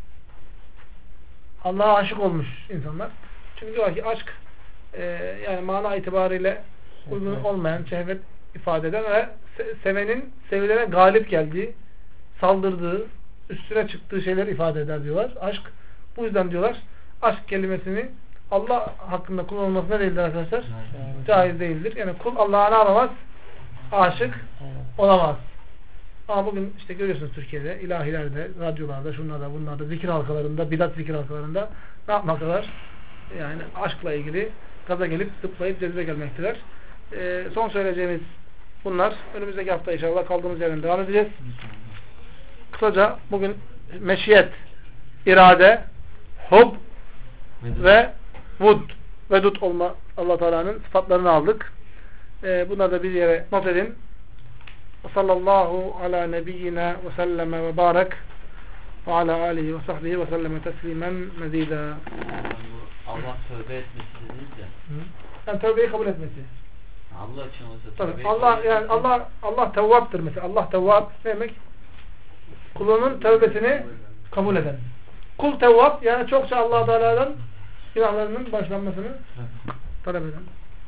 Allah'a aşık olmuş insanlar. Çünkü diyor ki aşk yani mana itibariyle uygun olmayan, şehvet ifade eden ve sevenin sevilene galip geldiği, saldırdığı, üstüne çıktığı şeyler ifade eder diyorlar. Aşk. Bu yüzden diyorlar aşk kelimesini Allah hakkında kullanılması ne değildir arkadaşlar? Caiz değildir. Yani kul Allah'a ne yapamaz? Aşık olamaz. Ama bugün işte görüyorsunuz Türkiye'de, ilahilerde, radyolarda, şunlarda, bunlarda, zikir halkalarında, bidat zikir halkalarında ne yapmaktalar? Yani aşkla ilgili gaza gelip, zıplayıp, cezibe gelmekteler. Son söyleyeceğimiz bunlar. Önümüzdeki hafta inşallah kaldığımız yerden devam edeceğiz. kısaca bugün meşiyet, irade, hub ve vedud olma Allah Teala'nın sıfatlarını aldık. Bunları da bir yere not edin. Sallallahu ala nebiyyina ve selleme ve barek ve ala alihi ve sahbihi ve selleme teslimen mezida. Allah tövbe etmesi dediniz ya. Yani tövbeyi kabul etmesi. Allah için olsa Tabii, Allah tevvaptır mesela. Allah tevvap ne demek? Kulunun tövbesini kabul eden. Kul tevvap yani çokça Allah Teala'dan günahlarının başlanmasını talep eden.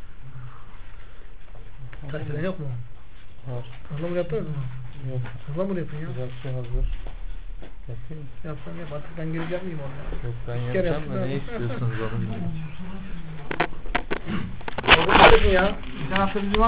Taştıran yok mu? Var. Ihlamur yaptınız mı? Yok. Ihlamur yapın ya. Güzel su hazır. Yapayım. Yapsan yap artık ben gelip yapmayayım orada. Yok ben yapacağım da ne istiyorsunuz onu bilmiyorum. Ya. Geçen hafta bizim